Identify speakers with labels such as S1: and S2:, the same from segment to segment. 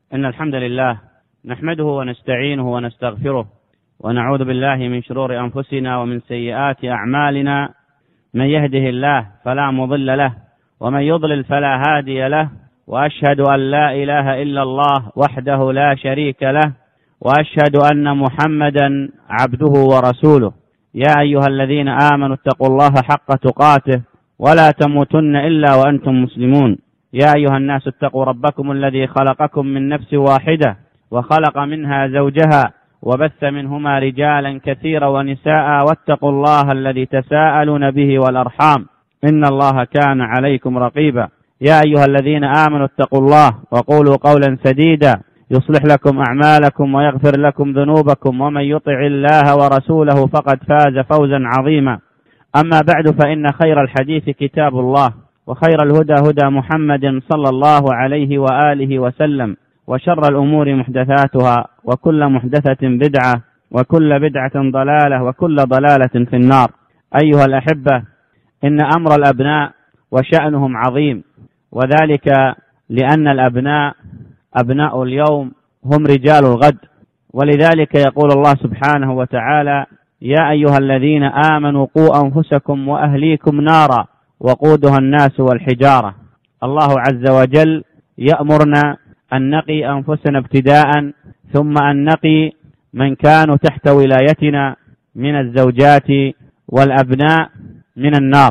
S1: إن الحمد لله نحمده ونستعينه ونستغفره ونعوذ بالله من شرور أنفسنا ومن سيئات أعمالنا. من يهده الله فلا مضل له ومن يضلل فلا هادي له، وأشهد أن لا إله إلا الله وحده لا شريك له، وأشهد أن محمدا عبده ورسوله. يا أيها الذين آمنوا اتقوا الله حق تقاته ولا تموتن إلا وأنتم مسلمون. يا أيها الناس اتقوا ربكم الذي خلقكم من نفس واحدة وخلق منها زوجها وبث منهما رجالا كثيرا ونساء، واتقوا الله الذي تساءلون به والأرحام إن الله كان عليكم رقيبا. يا أيها الذين آمنوا اتقوا الله وقولوا قولا سديدا يصلح لكم أعمالكم ويغفر لكم ذنوبكم، ومن يطع الله ورسوله فقد فاز فوزا عظيما. أما بعد، فإن خير الحديث كتاب الله، وخير الهدى هدى محمد صلى الله عليه وآله وسلم، وشر الأمور محدثاتها، وكل محدثة بدعة، وكل بدعة ضلالة، وكل ضلالة في النار. أيها الأحبة، إن أمر الأبناء وشأنهم عظيم، وذلك لأن الأبناء أبناء اليوم هم رجال الغد، ولذلك يقول الله سبحانه وتعالى: يا أيها الذين آمنوا قوا أنفسكم وأهليكم نارا وقودها الناس والحجارة. الله عز وجل يأمرنا أن نقي أنفسنا ابتداء، ثم أن نقي من كانوا تحت ولايتنا من الزوجات والأبناء من النار،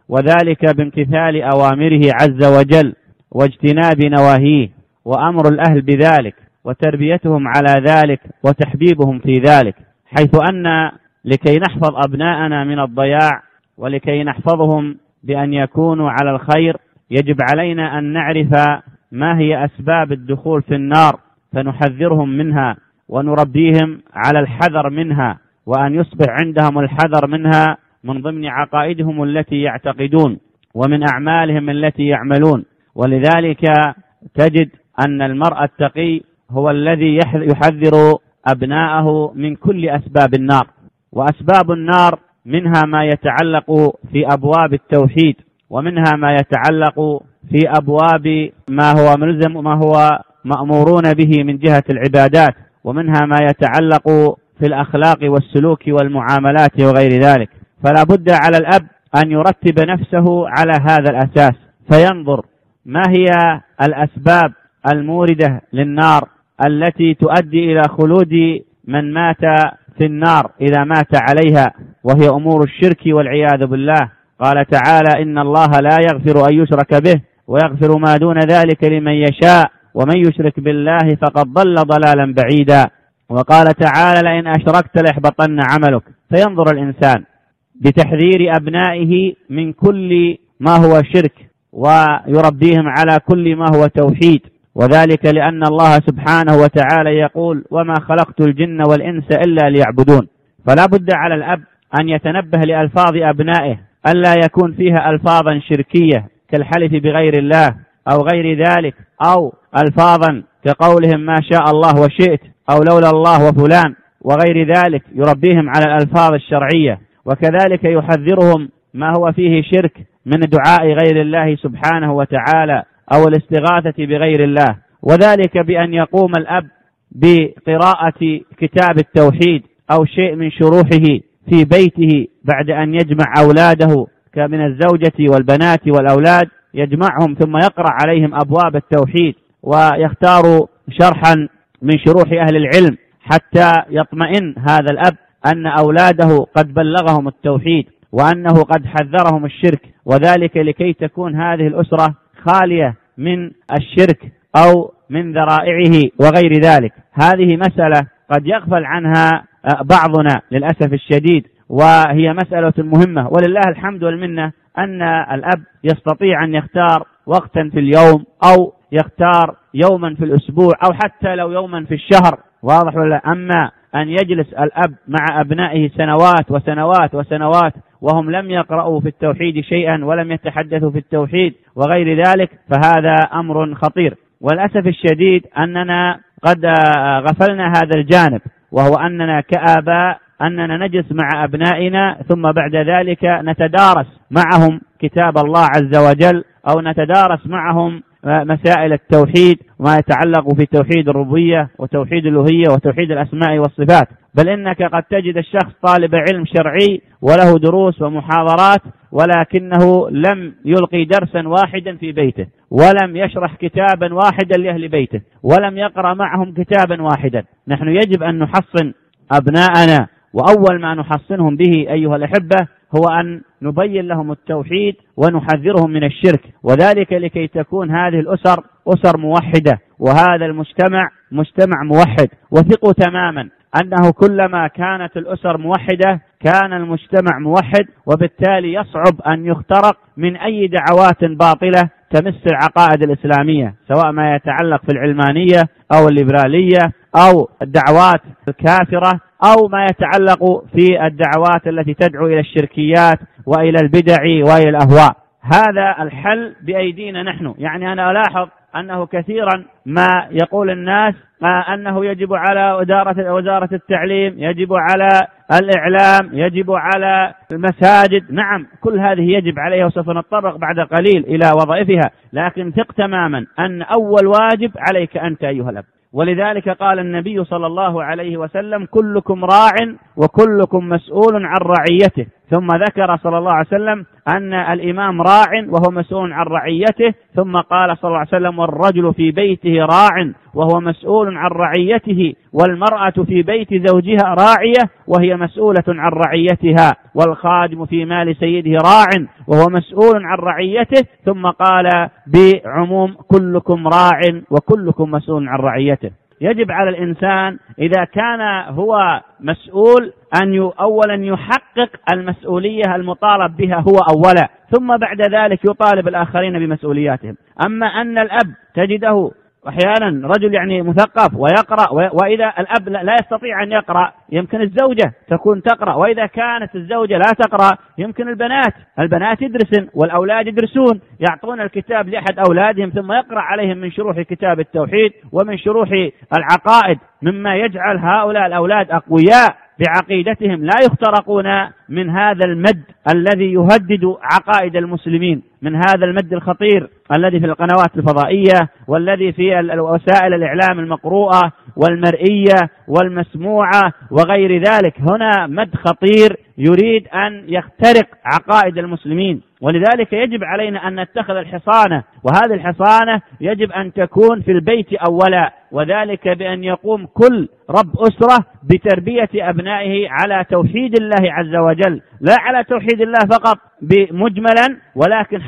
S1: وذلك بامتثال أوامره عز وجل واجتناب نواهيه، وأمر الأهل بذلك وتربيتهم على ذلك وتحبيبهم في ذلك، حيث أن لكي نحفظ أبناءنا من الضياع ولكي نحفظهم بأن يكونوا على الخير يجب علينا أن نعرف ما هي أسباب الدخول في النار، فنحذرهم منها ونربيهم على الحذر منها، وأن يصبح عندهم الحذر منها من ضمن عقائدهم التي يعتقدون ومن أعمالهم التي يعملون. ولذلك تجد أن المرء التقي هو الذي يحذر أبناءه من كل أسباب النار. وأسباب النار منها ما يتعلق في أبواب التوحيد، ومنها ما يتعلق في أبواب ما هو ملزم ما هو مأمورون به من جهة العبادات، ومنها ما يتعلق في الأخلاق والسلوك والمعاملات وغير ذلك. فلا بد على الأب أن يرتب نفسه على هذا الأساس، فينظر ما هي الأسباب الموردة للنار التي تؤدي إلى خلود من مات في النار إذا مات عليها، وهي أمور الشرك والعياذ بالله. قال تعالى: إن الله لا يغفر أن يشرك به ويغفر ما دون ذلك لمن يشاء ومن يشرك بالله فقد ضل ضلالا بعيدا. وقال تعالى: لئن أشركت ليحبطن عملك. فينظر الإنسان بتحذير أبنائه من كل ما هو شرك، ويربيهم على كل ما هو توحيد، وذلك لأن الله سبحانه وتعالى يقول: وما خلقت الجن والإنس إلا ليعبدون. فلا بد على الأب أن يتنبه لألفاظ أبنائه، ألا يكون فيها ألفاظا شركية كالحلف بغير الله أو غير ذلك، أو ألفاظا كقولهم ما شاء الله وشئت، أو لولا الله وفلان وغير ذلك. يربيهم على الألفاظ الشرعية، وكذلك يحذرهم ما هو فيه شرك من دعاء غير الله سبحانه وتعالى أو الاستغاثة بغير الله، وذلك بأن يقوم الأب بقراءة كتاب التوحيد أو شيء من شروحه في بيته بعد أن يجمع أولاده من الزوجة والبنات والأولاد، يجمعهم ثم يقرأ عليهم أبواب التوحيد، ويختار شرحا من شروح أهل العلم حتى يطمئن هذا الأب أن أولاده قد بلغهم التوحيد وأنه قد حذرهم الشرك، وذلك لكي تكون هذه الأسرة خالية من الشرك أو من ذرائعه وغير ذلك. هذه مسألة قد يغفل عنها بعضنا للأسف الشديد، وهي مسألة مهمة، ولله الحمد والمنة أن الأب يستطيع أن يختار وقتا في اليوم، أو يختار يوما في الأسبوع، أو حتى لو يوما في الشهر. واضح ولا؟ أما أن يجلس الأب مع أبنائه سنوات وسنوات وسنوات وهم لم يقرأوا في التوحيد شيئا ولم يتحدثوا في التوحيد وغير ذلك، فهذا أمر خطير. والأسف الشديد أننا قد غفلنا هذا الجانب، وهو أننا كآباء أننا نجلس مع أبنائنا ثم بعد ذلك نتدارس معهم كتاب الله عز وجل، أو نتدارس معهم مسائل التوحيد وما يتعلق في توحيد الربوبية وتوحيد الألوهية وتوحيد الأسماء والصفات، بل إنك قد تجد الشخص طالب علم شرعي وله دروس ومحاضرات، ولكنه لم يلقي درسا واحدا في بيته، ولم يشرح كتابا واحدا لأهل بيته، ولم يقرأ معهم كتابا واحدا. نحن يجب أن نحصن أبناءنا، وأول ما نحصنهم به أيها الأحبة هو أن نبين لهم التوحيد ونحذرهم من الشرك، وذلك لكي تكون هذه الأسر أسر موحدة وهذا المجتمع مجتمع موحد. وثقوا تماما أنه كلما كانت الأسر موحدة كان المجتمع موحد، وبالتالي يصعب أن يخترق من أي دعوات باطلة تمس العقائد الإسلامية، سواء ما يتعلق في العلمانية أو الليبرالية أو الدعوات الكافرة أو ما يتعلق في الدعوات التي تدعو إلى الشركيات وإلى البدع وإلى الأهواء. هذا الحل بأيدينا نحن. يعني أنا ألاحظ أنه كثيرا ما يقول الناس أنه يجب على وزارة التعليم، يجب على الإعلام، يجب على المساجد. نعم، كل هذه يجب عليها وسوف نتطرق بعد قليل إلى وظائفها، لكن ثق تماما أن أول واجب عليك أنت أيها الأب. ولذلك قال النبي صلى الله عليه وسلم: كلكم راع وكلكم مسؤول عن رعيته. ثم ذكر صلى الله عليه وسلم أن الإمام راع وهو مسؤول عن رعيته، ثم قال صلى الله عليه وسلم: والرجل في بيته راع وهو مسؤول عن رعيته، والمرأة في بيت زوجها راعية وهي مسؤولة عن رعيتها، والخادم في مال سيده راع وهو مسؤول عن رعيته. ثم قال بعموم: كلكم راع وكلكم مسؤول عن رعيته. يجب على الإنسان إذا كان هو مسؤول أن أولا يحقق المسؤولية المطالب بها هو أولا، ثم بعد ذلك يطالب الآخرين بمسؤولياتهم. أما أن الأب تجده أحيانا رجل يعني مثقف ويقرأ، وإذا الأب لا يستطيع أن يقرأ يمكن الزوجة تكون تقرأ، وإذا كانت الزوجة لا تقرأ يمكن البنات يدرسن والأولاد يدرسون، يعطون الكتاب لأحد أولادهم ثم يقرأ عليهم من شروح كتاب التوحيد ومن شروح العقائد، مما يجعل هؤلاء الأولاد أقوياء بعقيدتهم لا يخترقون من هذا المد الذي يهدد عقائد المسلمين، من هذا المد الخطير الذي في القنوات الفضائية والذي في وسائل الإعلام المقروءة والمرئية والمسموعة وغير ذلك. هنا مد خطير يريد أن يخترق عقائد المسلمين، ولذلك يجب علينا أن نتخذ الحصانة، وهذه الحصانة يجب أن تكون في البيت أولا، وذلك بأن يقوم كل رب أسرة بتربية أبنائه على توحيد الله عز وجل، لا على توحيد الله فقط مجملا ولكن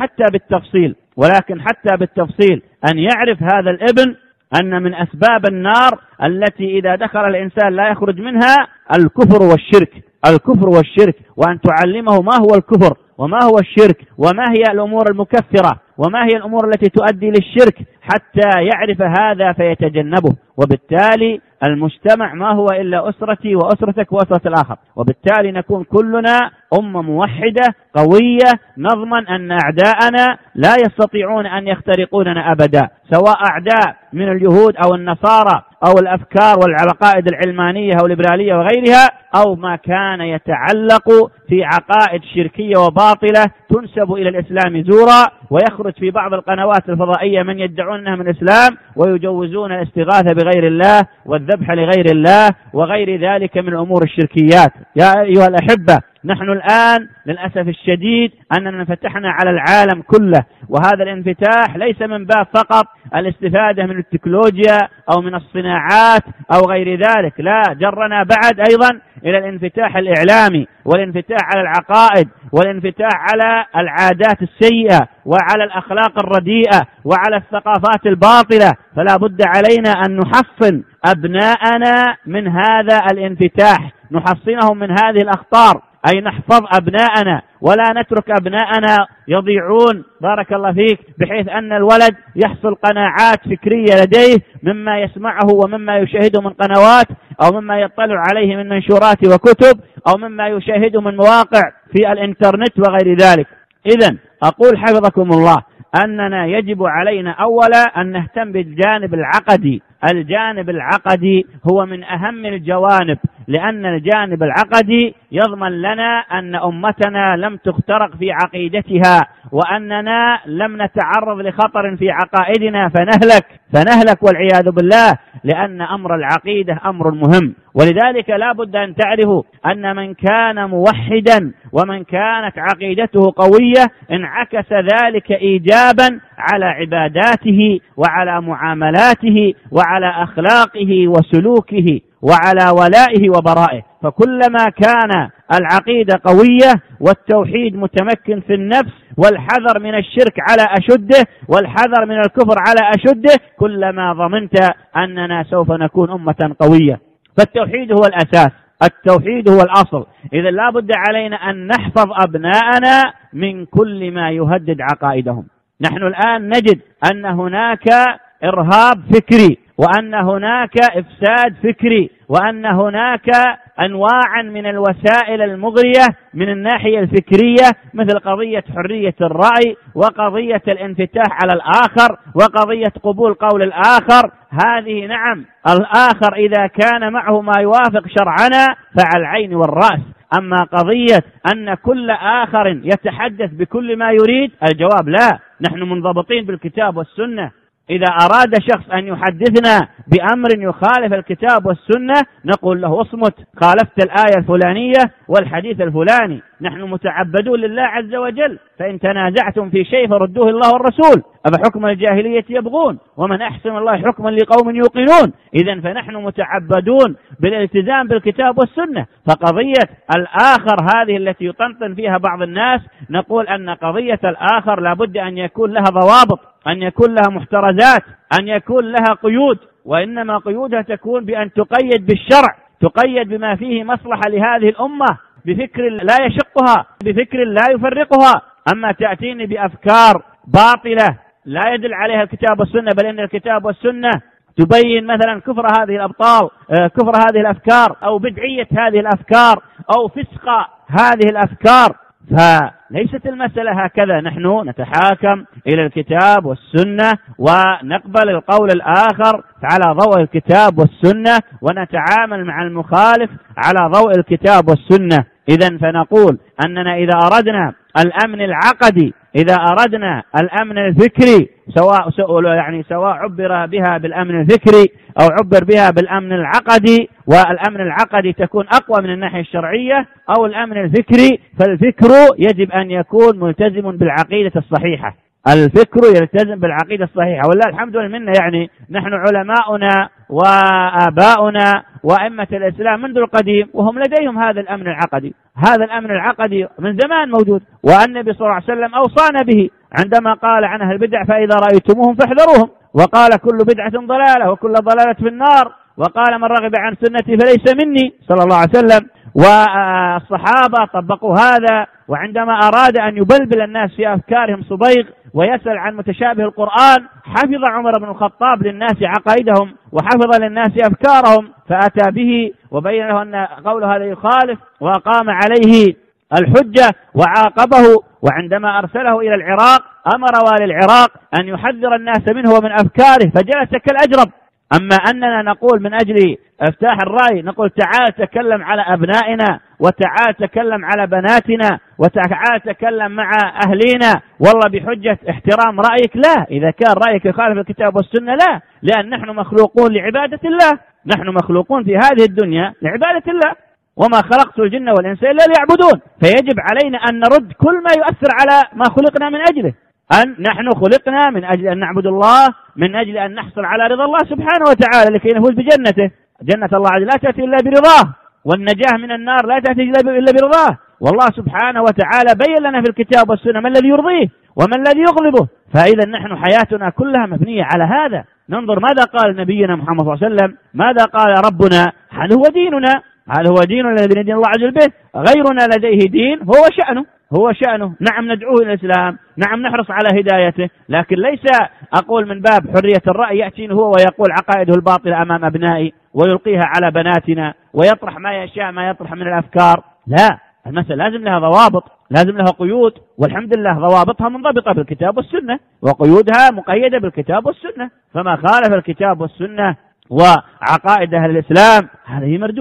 S1: حتى بالتفصيل أن يعرف هذا الابن أن من أسباب النار التي إذا دخل الإنسان لا يخرج منها الكفر والشرك، وأن تعلمه ما هو الكفر وما هو الشرك وما هي الأمور المكفرة وما هي الأمور التي تؤدي للشرك حتى يعرف هذا فيتجنبه. وبالتالي المجتمع ما هو إلا أسرتي وأسرتك وأسرة الآخر، وبالتالي نكون كلنا أمة موحدة قوية نضمن أن أعداءنا لا يستطيعون أن يخترقوننا أبدا، سواء أعداء من اليهود أو النصارى أو الأفكار والعقائد العلمانية أو الليبرالية وغيرها، أو ما كان يتعلق في عقائد شركية وباطلة تنسب إلى الإسلام زورا، ويخرج في بعض القنوات الفضائية من يدعون أنها من الإسلام ويجوزون الاستغاثة بغير الله والذبح لغير الله وغير ذلك من الأمور الشركيات. يا أيها الأحبة، نحن الآن للأسف الشديد أننا انفتحنا على العالم كله، وهذا الانفتاح ليس من باب فقط الاستفادة من التكنولوجيا أو من الصناعات أو غير ذلك، لا، جرنا بعد أيضا إلى الانفتاح الإعلامي والانفتاح على العقائد والانفتاح على العادات السيئة وعلى الأخلاق الرديئة وعلى الثقافات الباطلة. فلا بد علينا أن نحصن أبناءنا من هذا الانفتاح، نحصنهم من هذه الأخطار، أي نحفظ أبناءنا ولا نترك أبناءنا يضيعون بارك الله فيك، بحيث أن الولد يحصل قناعات فكرية لديه مما يسمعه ومما يشاهده من قنوات أو مما يطلع عليه من منشورات وكتب أو مما يشاهده من مواقع في الإنترنت وغير ذلك. إذن أقول حفظكم الله أننا يجب علينا أولا أن نهتم بالجانب العقدي. الجانب العقدي هو من أهم الجوانب لأن الجانب العقدي يضمن لنا أن أمتنا لم تخترق في عقيدتها، وأننا لم نتعرض لخطر في عقائدنا فنهلك والعياذ بالله، لأن أمر العقيدة أمر مهم. ولذلك لا بد أن تعرفوا أن من كان موحدا ومن كانت عقيدته قوية انعكس ذلك إيجابا على عباداته وعلى معاملاته وعلى أخلاقه وسلوكه وعلى ولائه وبرائه. فكلما كان العقيدة قوية والتوحيد متمكن في النفس والحذر من الشرك على أشده والحذر من الكفر على أشده، كلما ضمنت أننا سوف نكون أمة قوية. فالتوحيد هو الأساس، التوحيد هو الأصل. إذا لا بد علينا أن نحفظ أبناءنا من كل ما يهدد عقائدهم. نحن الآن نجد أن هناك إرهاب فكري، وأن هناك إفساد فكري، وأن هناك أنواعا من الوسائل المغرية من الناحية الفكرية، مثل قضية حرية الرأي وقضية الانفتاح على الآخر وقضية قبول قول الآخر. هذه نعم، الآخر إذا كان معه ما يوافق شرعنا فعلى العين والرأس. أما قضية أن كل آخر يتحدث بكل ما يريد، الجواب لا، نحن منضبطين بالكتاب والسنة. إذا أراد شخص أن يحدثنا بأمر يخالف الكتاب والسنة نقول له اصمت، خالفت الآية الفلانية والحديث الفلاني، نحن متعبدون لله عز وجل، فإن تنازعتم في شيء فردوه الله والرسول، أفحكم الجاهلية يبغون ومن أحسن الله حكما لقوم يوقنون. إذن فنحن متعبدون بالالتزام بالكتاب والسنة. فقضية الآخر هذه التي يطنطن فيها بعض الناس، نقول أن قضية الآخر لابد أن يكون لها ضوابط، أن يكون لها محترزات، أن يكون لها قيود، وإنما قيودها تكون بأن تقيد بالشرع، تقيد بما فيه مصلحة لهذه الأمة، بفكر لا يشقها، بفكر لا يفرقها. أما تأتيني بأفكار باطلة لا يدل عليها الكتاب والسنة، بل إن الكتاب والسنة تبين مثلا كفر هذه الأبطال، كفر هذه الأفكار، أو بدعية هذه الأفكار، أو فسق هذه الأفكار، فليست المسألة هكذا. نحن نتحاكم إلى الكتاب والسنة ونقبل القول الآخر على ضوء الكتاب والسنة، ونتعامل مع المخالف على ضوء الكتاب والسنة. إذن فنقول أننا إذا أردنا الأمن العقدي، إذا أردنا الأمن الفكري، سواء عبر بها بالأمن الفكري أو عبر بها بالأمن العقدي، والأمن العقدي تكون أقوى من الناحية الشرعية، أو الأمن الفكري، فالفكر يجب أن يكون ملتزم بالعقيدة الصحيحة. الفكر يلتزم بالعقيدة الصحيحة، والله الحمد لله. يعني نحن علماؤنا وآباؤنا وأئمة الإسلام منذ القديم وهم لديهم هذا الأمن العقدي. هذا الأمن العقدي من زمان موجود، والنبي صلى الله عليه وسلم أوصانا به عندما قال عن أهل البدع فإذا رأيتموهم فاحذروهم، وقال كل بدعة ضلالة وكل ضلالة في النار، وقال من رغب عن سنتي فليس مني صلى الله عليه وسلم. والصحابة طبقوا هذا، وعندما أراد أن يبلبل الناس في أفكارهم صبيغ ويسأل عن متشابه القرآن، حفظ عمر بن الخطاب للناس عقائدهم وحفظ للناس أفكارهم، فأتى به وبين له أن قوله هذا يخالف، وأقام عليه الحجة وعاقبه. وعندما أرسله إلى العراق أمر والي العراق أن يحذر الناس منه ومن أفكاره، فجلس كالأجرب. أما أننا نقول من أجل افتاح الرأي نقول تعال تكلم على أبنائنا، وتعال تكلم على بناتنا، وتعال تكلم مع أهلينا والله بحجة احترام رأيك، لا. إذا كان رأيك يخالف الكتاب والسنة لا، لأن نحن مخلوقون لعبادة الله، نحن مخلوقون في هذه الدنيا لعبادة الله، وما خلقت الجن والإنس إلا ليعبدون. فيجب علينا أن نرد كل ما يؤثر على ما خلقنا من أجله. أن نحن خلقنا من أجل أن نعبد الله، من أجل أن نحصل على رضا الله سبحانه وتعالى لكي نفوز بجنته. جنة الله لا تأتي إلا برضاه، والنجاة من النار لا تأتي إلا برضاه. والله سبحانه وتعالى بين لنا في الكتاب والسنة ما الذي يرضيه وما الذي يغضبه. فإذا نحن حياتنا كلها مبنية على هذا. ننظر ماذا قال نبينا محمد صلى الله عليه وسلم، ماذا قال ربنا، هل هو ديننا، هل هو دين الذي دين الله عز وجل به، غيرنا لديه دين هو شأنه. نعم ندعوه إلى الإسلام، نعم نحرص على هدايته، لكن ليس أقول من باب حرية الرأي يأتين هو ويقول عقائده الباطلة أمام أبنائي ويلقيها على بناتنا ويطرح ما يشاء ما يطرح من الأفكار. لا، المسألة لازم لها ضوابط، لازم لها قيود، والحمد لله ضوابطها منضبطة بالكتاب والسنة، وقيودها مقيدة بالكتاب والسنة. فما خالف الكتاب والسنة وعقائد أهل الإسلام هذه مردودة.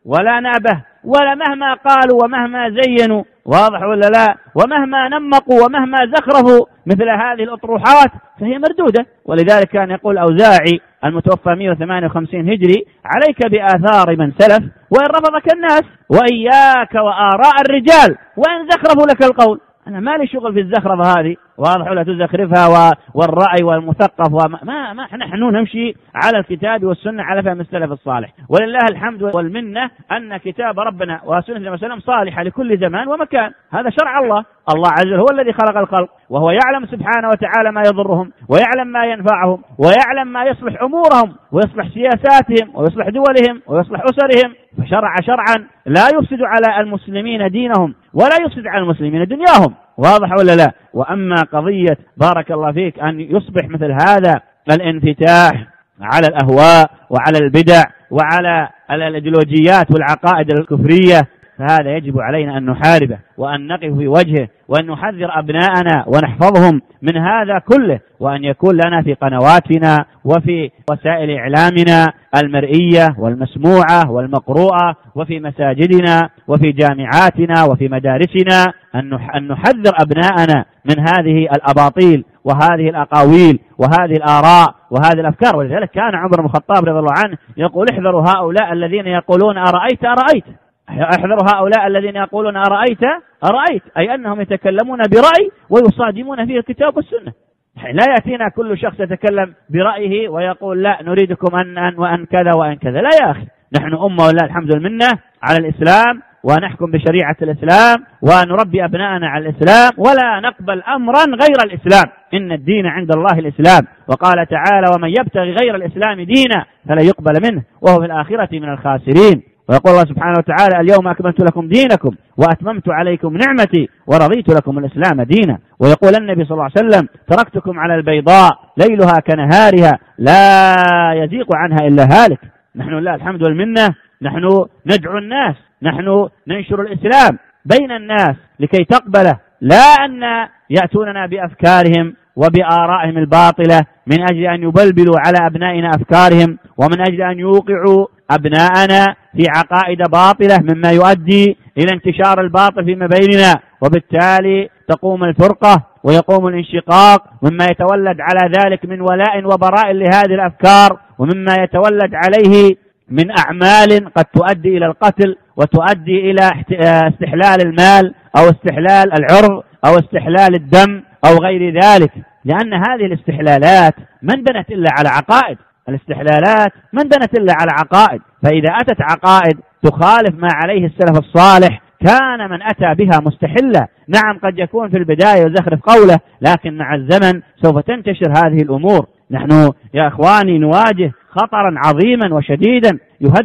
S1: ولا نأبه، ولا مهما قالوا ومهما زينوا، واضح ولا لا، ومهما نمقوا ومهما زخرفوا مثل هذه الأطروحات فهي مردودة. ولذلك كان يقول الأوزاعي المتوفى 158 هجري: عليك بآثار من سلف وإن رفضك الناس، وإياك وآراء الرجال وإن زخرفوا لك القول. أنا ما لي شغل في الزخرفة هذه، واضح ولا تزخرفها والرأي والمثقف ما نحن نمشي على الكتاب والسنة على فهم السلف الصالح، ولله الحمد والمنة أن كتاب ربنا وسنة النبي صلى الله عليه وسلم صالحة لكل زمان ومكان. هذا شرع الله عز وجل، هو الذي خلق الخلق، وهو يعلم سبحانه وتعالى ما يضرهم ويعلم ما ينفعهم ويعلم ما يصلح أمورهم ويصلح سياساتهم ويصلح دولهم ويصلح أسرهم، فشرع شرعا لا يفسد على المسلمين دينهم ولا يفسد على المسلمين دنياهم، واضح ولا لا. وأما قضية بارك الله فيك أن يصبح مثل هذا الانفتاح على الأهواء وعلى البدع وعلى الأيديولوجيات والعقائد الكفرية، فهذا يجب علينا أن نحاربه وأن نقف في وجهه وأن نحذر أبناءنا ونحفظهم من هذا كله، وأن يكون لنا في قنواتنا وفي وسائل إعلامنا المرئية والمسموعة والمقروءة وفي مساجدنا وفي جامعاتنا وفي مدارسنا أن نحذر أبناءنا من هذه الأباطيل وهذه الأقاويل وهذه الآراء وهذه الأفكار. ولذلك كان عمر بن الخطاب رضي الله عنه يقول: احذروا هؤلاء الذين يقولون أرأيت أرأيت، احذروا هؤلاء الذين يقولون أرأيت أرأيت، أي أنهم يتكلمون برأي ويصادمون فيه الكتاب والسنة. لا يأتينا كل شخص يتكلم برأيه ويقول لا نريدكم أن وأن كذا وأن كذا. لا يا أخي، نحن أمة ولله الحمد والمنة على الإسلام، ونحكم بشريعة الإسلام ونربي أبناءنا على الإسلام، ولا نقبل أمرا غير الإسلام. إن الدين عند الله الإسلام، وقال تعالى: ومن يبتغي غير الإسلام دينا فلا يقبل منه وهو في الآخرة من الخاسرين. ويقول الله سبحانه وتعالى: اليوم أكملت لكم دينكم وأتممت عليكم نعمتي ورضيت لكم الإسلام دينا. ويقول النبي صلى الله عليه وسلم: تركتكم على البيضاء ليلها كنهارها لا يزيغ عنها إلا هالك. نحن لله الحمد والمنة، نحن ندعو الناس، نحن ننشر الإسلام بين الناس لكي تقبله، لا أن يأتوننا بأفكارهم وبآرائهم الباطلة من أجل أن يبلبلوا على أبنائنا أفكارهم، ومن أجل أن يوقعوا أبناءنا في عقائد باطلة مما يؤدي إلى انتشار الباطل فيما بيننا، وبالتالي تقوم الفرقة ويقوم الانشقاق، مما يتولد على ذلك من ولاء وبراء لهذه الأفكار، ومما يتولد عليه من أعمال قد تؤدي إلى القتل وتؤدي إلى استحلال المال أو استحلال العرض أو استحلال الدم أو غير ذلك. لأن هذه الاستحلالات ما انبنت إلا على عقائد، الاستحلالات ما انبنت إلا على عقائد، فإذا أتت عقائد تخالف ما عليه السلف الصالح كان من أتى بها مستحلة. نعم قد يكون في البداية يزخرف قوله، لكن مع الزمن سوف تنتشر هذه الأمور. نحن يا أخواني نواجه خطرا عظيما وشديدا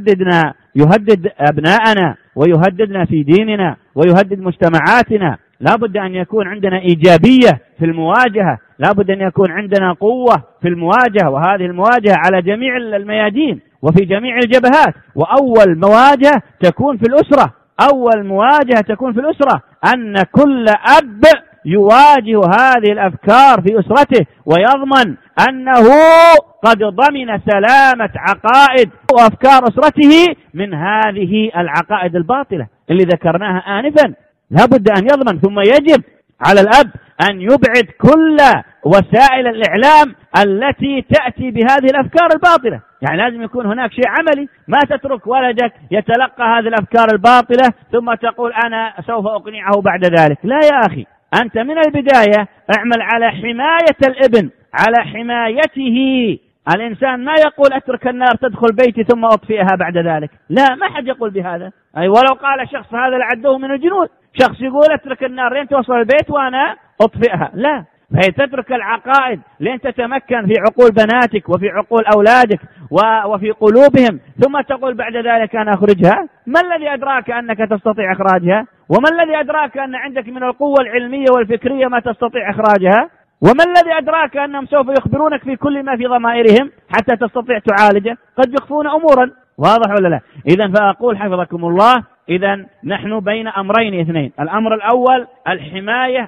S1: يهدد أبناءنا ويهددنا في ديننا ويهدد مجتمعاتنا. لا بد أن يكون عندنا إيجابية في المواجهة، لا بد أن يكون عندنا قوة في المواجهة، وهذه المواجهة على جميع الميادين وفي جميع الجبهات. وأول مواجهة تكون في الأسرة، أول مواجهة تكون في الأسرة، أن كل أب يواجه هذه الأفكار في أسرته ويضمن أنه قد ضمن سلامة عقائد وأفكار أسرته من هذه العقائد الباطلة اللي ذكرناها آنفا. لا بد أن يضمن. ثم يجب على الأب أن يبعد كل وسائل الإعلام التي تأتي بهذه الأفكار الباطلة. يعني لازم يكون هناك شيء عملي، ما تترك ولدك يتلقى هذه الأفكار الباطلة ثم تقول أنا سوف أقنعه بعد ذلك. لا يا أخي، أنت من البداية اعمل على حماية الابن، على حمايته. الإنسان ما يقول أترك النار تدخل بيتي ثم أطفئها بعد ذلك، لا، ما حد يقول بهذا. أي ولو قال شخص هذا لعده من الجنود، شخص يقول أترك النار لين توصل البيت وأنا أطفئها، لا. فهي تترك العقائد لين تتمكن في عقول بناتك وفي عقول أولادك وفي قلوبهم، ثم تقول بعد ذلك أنا أخرجها. ما الذي أدراك أنك تستطيع إخراجها؟ وما الذي أدراك أن عندك من القوة العلمية والفكرية ما تستطيع إخراجها؟ وما الذي أدراك أنهم سوف يخبرونك في كل ما في ضمائرهم حتى تستطيع تعالجه؟ قد يخفون أمورا، واضح ولا لا؟ إذن فأقول حفظكم الله إذن نحن بين أمرين اثنين. الأمر الأول الحماية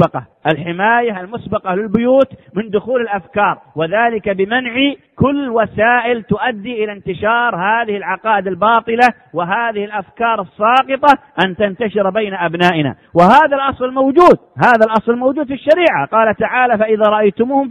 S1: المسبقة للبيوت من دخول الأفكار، وذلك بمنع كل وسائل تؤدي إلى انتشار هذه العقائد الباطلة وهذه الأفكار الساقطة أن تنتشر بين أبنائنا. وهذا الأصل موجود في الشريعة. قال تعالى: فإذا رأيتموهم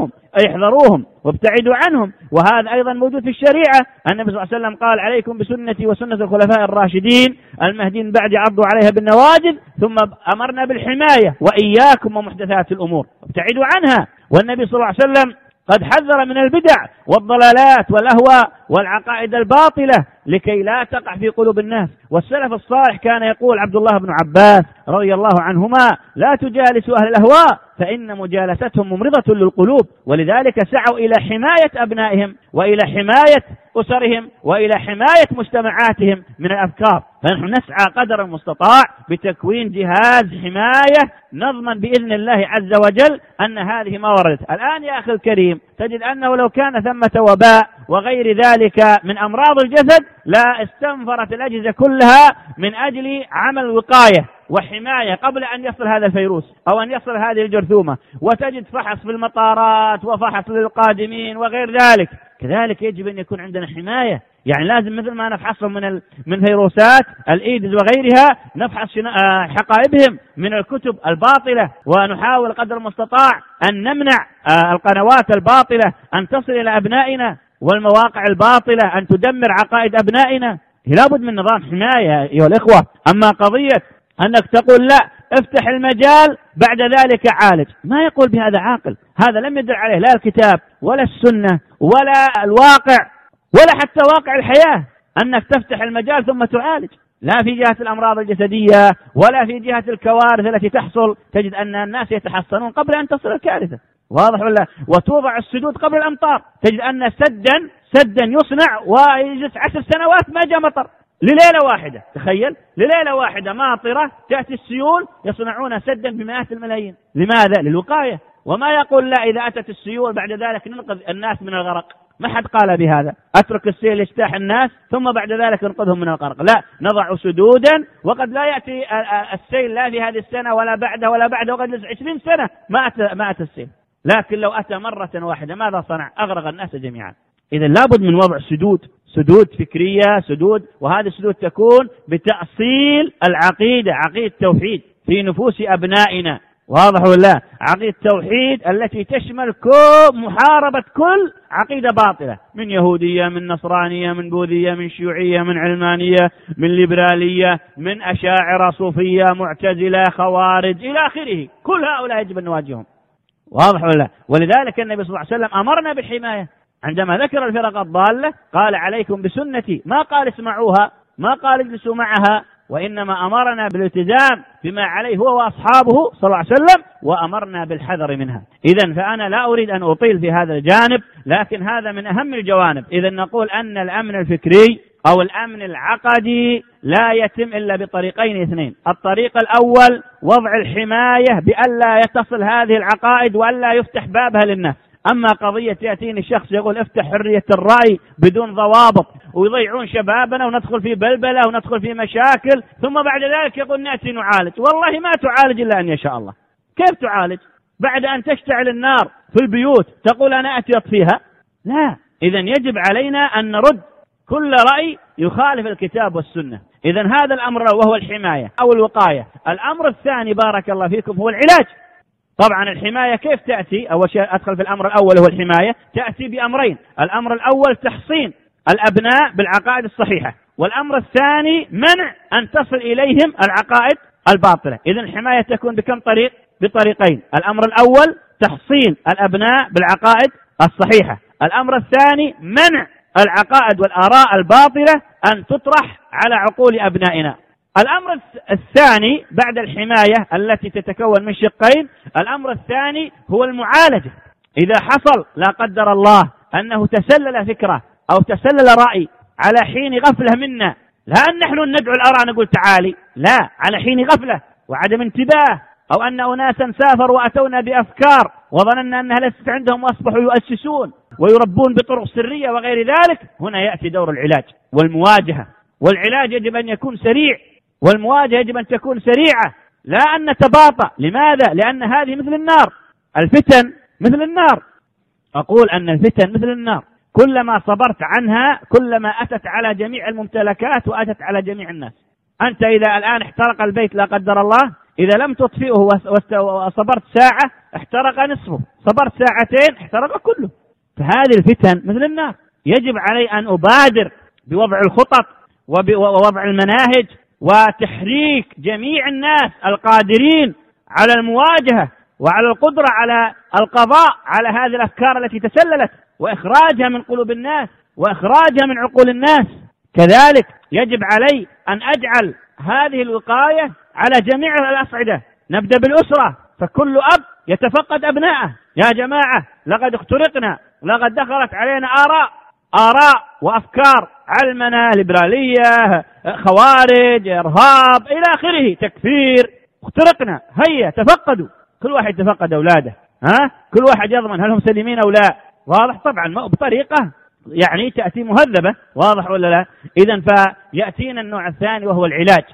S1: احذروهم وابتعدوا عنهم. وهذا أيضا موجود في الشريعة. النبي صلى الله عليه وسلم قال: عليكم بسنتي وسنة الخلفاء الراشدين المهديين بعد عضوا عليها بالنواجذ. ثم أمرنا بالحماية: وإياكم ومحدثات الأمور وابتعدوا عنها. والنبي صلى الله عليه وسلم قد حذر من البدع والضلالات والأهواء والعقائد الباطلة لكي لا تقع في قلوب الناس. والسلف الصالح كان يقول عبد الله بن عباس رضي الله عنهما: لا تجالسوا أهل الأهواء فإن مجالستهم ممرضة للقلوب. ولذلك سعوا إلى حماية أبنائهم وإلى حماية أسرهم وإلى حماية مجتمعاتهم من الأفكار. فنحن نسعى قدر المستطاع بتكوين جهاز حماية نضمن بإذن الله عز وجل أن هذه ما وردت. الآن يا أخي الكريم تجد أنه لو كان ثمة وباء وغير ذلك من أمراض الجسد لا استنفرت الأجهزة كلها من أجل عمل وقاية وحماية قبل أن يصل هذا الفيروس أو أن يصل هذه الجرثومة. وتجد فحص في المطارات وفحص للقادمين وغير ذلك. كذلك يجب أن يكون عندنا حماية. يعني لازم مثل ما نفحصهم من فيروسات الإيدز وغيرها نفحص حقائبهم من الكتب الباطلة، ونحاول قدر المستطاع أن نمنع القنوات الباطلة أن تصل إلى أبنائنا والمواقع الباطلة أن تدمر عقائد أبنائنا. لابد من نظام حماية أيها الإخوة. أما قضية أنك تقول لا افتح المجال بعد ذلك عالج، ما يقول بهذا عاقل. هذا لم يدل عليه لا الكتاب ولا السنة ولا الواقع ولا حتى واقع الحياة أنك تفتح المجال ثم تعالج، لا في جهة الأمراض الجسدية ولا في جهة الكوارث التي تحصل. تجد أن الناس يتحصنون قبل أن تصل الكارثة، واضح ولا؟ وتوضع السدود قبل الأمطار. تجد أن سدا يصنع ويجلس 10 سنوات ما جاء مطر لليلة واحدة. تخيل، لليلة واحدة ماطرة تأتي السيول يصنعون سدا بمئات الملايين. لماذا؟ للوقاية. وما يقول لا إذا أتت السيول بعد ذلك ننقذ الناس من الغرق. ما حد قال بهذا، أترك السيل يجتاح الناس ثم بعد ذلك ننقذهم من الغرق. لا، نضع سدودا وقد لا يأتي السيل لا في هذه السنة ولا بعدها وقد 20 سنة ما أتى السيل. لكن لو أتى مرة واحدة ماذا صنع؟ أغرق الناس جميعا. إذا لابد من وضع سدود فكرية، وهذه السدود تكون بتأصيل العقيدة، عقيدة التوحيد في نفوس أبنائنا. واضح ولا؟ عقيدة التوحيد التي تشمل محاربة كل عقيدة باطلة، من يهودية، من نصرانية، من بوذية، من شيوعية، من علمانية، من ليبرالية، من أشاعرة، صوفية، معتزلة، خوارج إلى آخره. كل هؤلاء يجب أن نواجههم. واضح ولا؟ ولذلك النبي صلى الله عليه وسلم أمرنا بالحماية عندما ذكر الفرق الضالة. قال: عليكم بسنتي، ما قال اسمعوها، ما قال اجلسوا معها، وإنما أمرنا بالالتزام بما عليه هو وأصحابه صلى الله عليه وسلم، وأمرنا بالحذر منها. إذن فأنا لا أريد أن أطيل في هذا الجانب، لكن هذا من أهم الجوانب. إذن نقول أن الأمن الفكري أو الأمن العقدي لا يتم إلا بطريقين اثنين. الطريق الأول وضع الحماية بألا يتصل هذه العقائد وألا يفتح بابها للناس. أما قضية يأتيني شخص يقول افتح حرية الرأي بدون ضوابط ويضيعون شبابنا وندخل في بلبلة وندخل في مشاكل، ثم بعد ذلك يقول نأتي نعالج. والله ما تعالج إلا أن يشاء الله. كيف تعالج بعد أن تشتعل النار في البيوت تقول أنا أتي أطفيها؟ لا. إذن يجب علينا أن نرد كل رأي يخالف الكتاب والسنة. إذن هذا الأمر وهو الحماية أو الوقاية. الأمر الثاني بارك الله فيكم هو العلاج. طبعا الحماية كيف تأتي؟ أول شيء أدخل في الأمر الأول هو الحماية، تأتي بأمرين. الأمر الأول تحصين الأبناء بالعقائد الصحيحة، والأمر الثاني منع أن تصل إليهم العقائد الباطلة. إذن الحماية تكون بكم طريق؟ بطريقين. الأمر الأول تحصين الأبناء بالعقائد الصحيحة، الأمر الثاني منع العقائد والآراء الباطلة أن تطرح على عقول أبنائنا. الأمر الثاني بعد الحماية التي تتكون من شقين، الأمر الثاني هو المعالجة. إذا حصل لا قدر الله أنه تسلل فكرة أو تسلل رأي على حين غفلة منا، لا أن نحن ندعو الآراء نقول تعالي، لا، على حين غفلة وعدم انتباه، أو أن أناسا سافروا وأتونا بأفكار وظننا أنها ليست عندهم وأصبحوا يؤسسون ويربون بطرق سرية وغير ذلك، هنا يأتي دور العلاج والمواجهة
S2: والعلاج يجب أن يكون سريع، والمواجهة يجب أن تكون سريعة، لا أن نتباطأ. لماذا؟ لأن هذه مثل النار، الفتن مثل النار. أقول أن الفتن مثل النار، كلما صبرت عنها كلما أتت على جميع الممتلكات وأتت على جميع الناس. أنت إذا الآن احترق البيت لا قدر الله، إذا لم تطفئه وصبرت ساعة احترق نصفه، صبرت ساعتين احترق كله. فهذه الفتن مثل النار، يجب علي أن أبادر بوضع الخطط ووضع المناهج وتحريك جميع الناس القادرين على المواجهة وعلى القدرة على القضاء على هذه الأفكار التي تسللت، وإخراجها من قلوب الناس وإخراجها من عقول الناس. كذلك يجب علي أن أجعل هذه الوقاية على جميع الأصعدة. نبدأ بالأسرة، فكل أب يتفقد أبنائه، يا جماعة لقد اخترقنا، لقد دخلت علينا آراء وأفكار علمنة، ليبرالية، خوارج، إرهاب إلى آخره، تكفير، اخترقنا، هيا تفقدوا. كل واحد يتفقد أولاده، كل واحد يضمن هل هم سليمين أو لا. واضح؟ طبعا بطريقة يعني تأتي مهذبة، واضح ولا لا؟ إذن فيأتينا النوع الثاني وهو العلاج،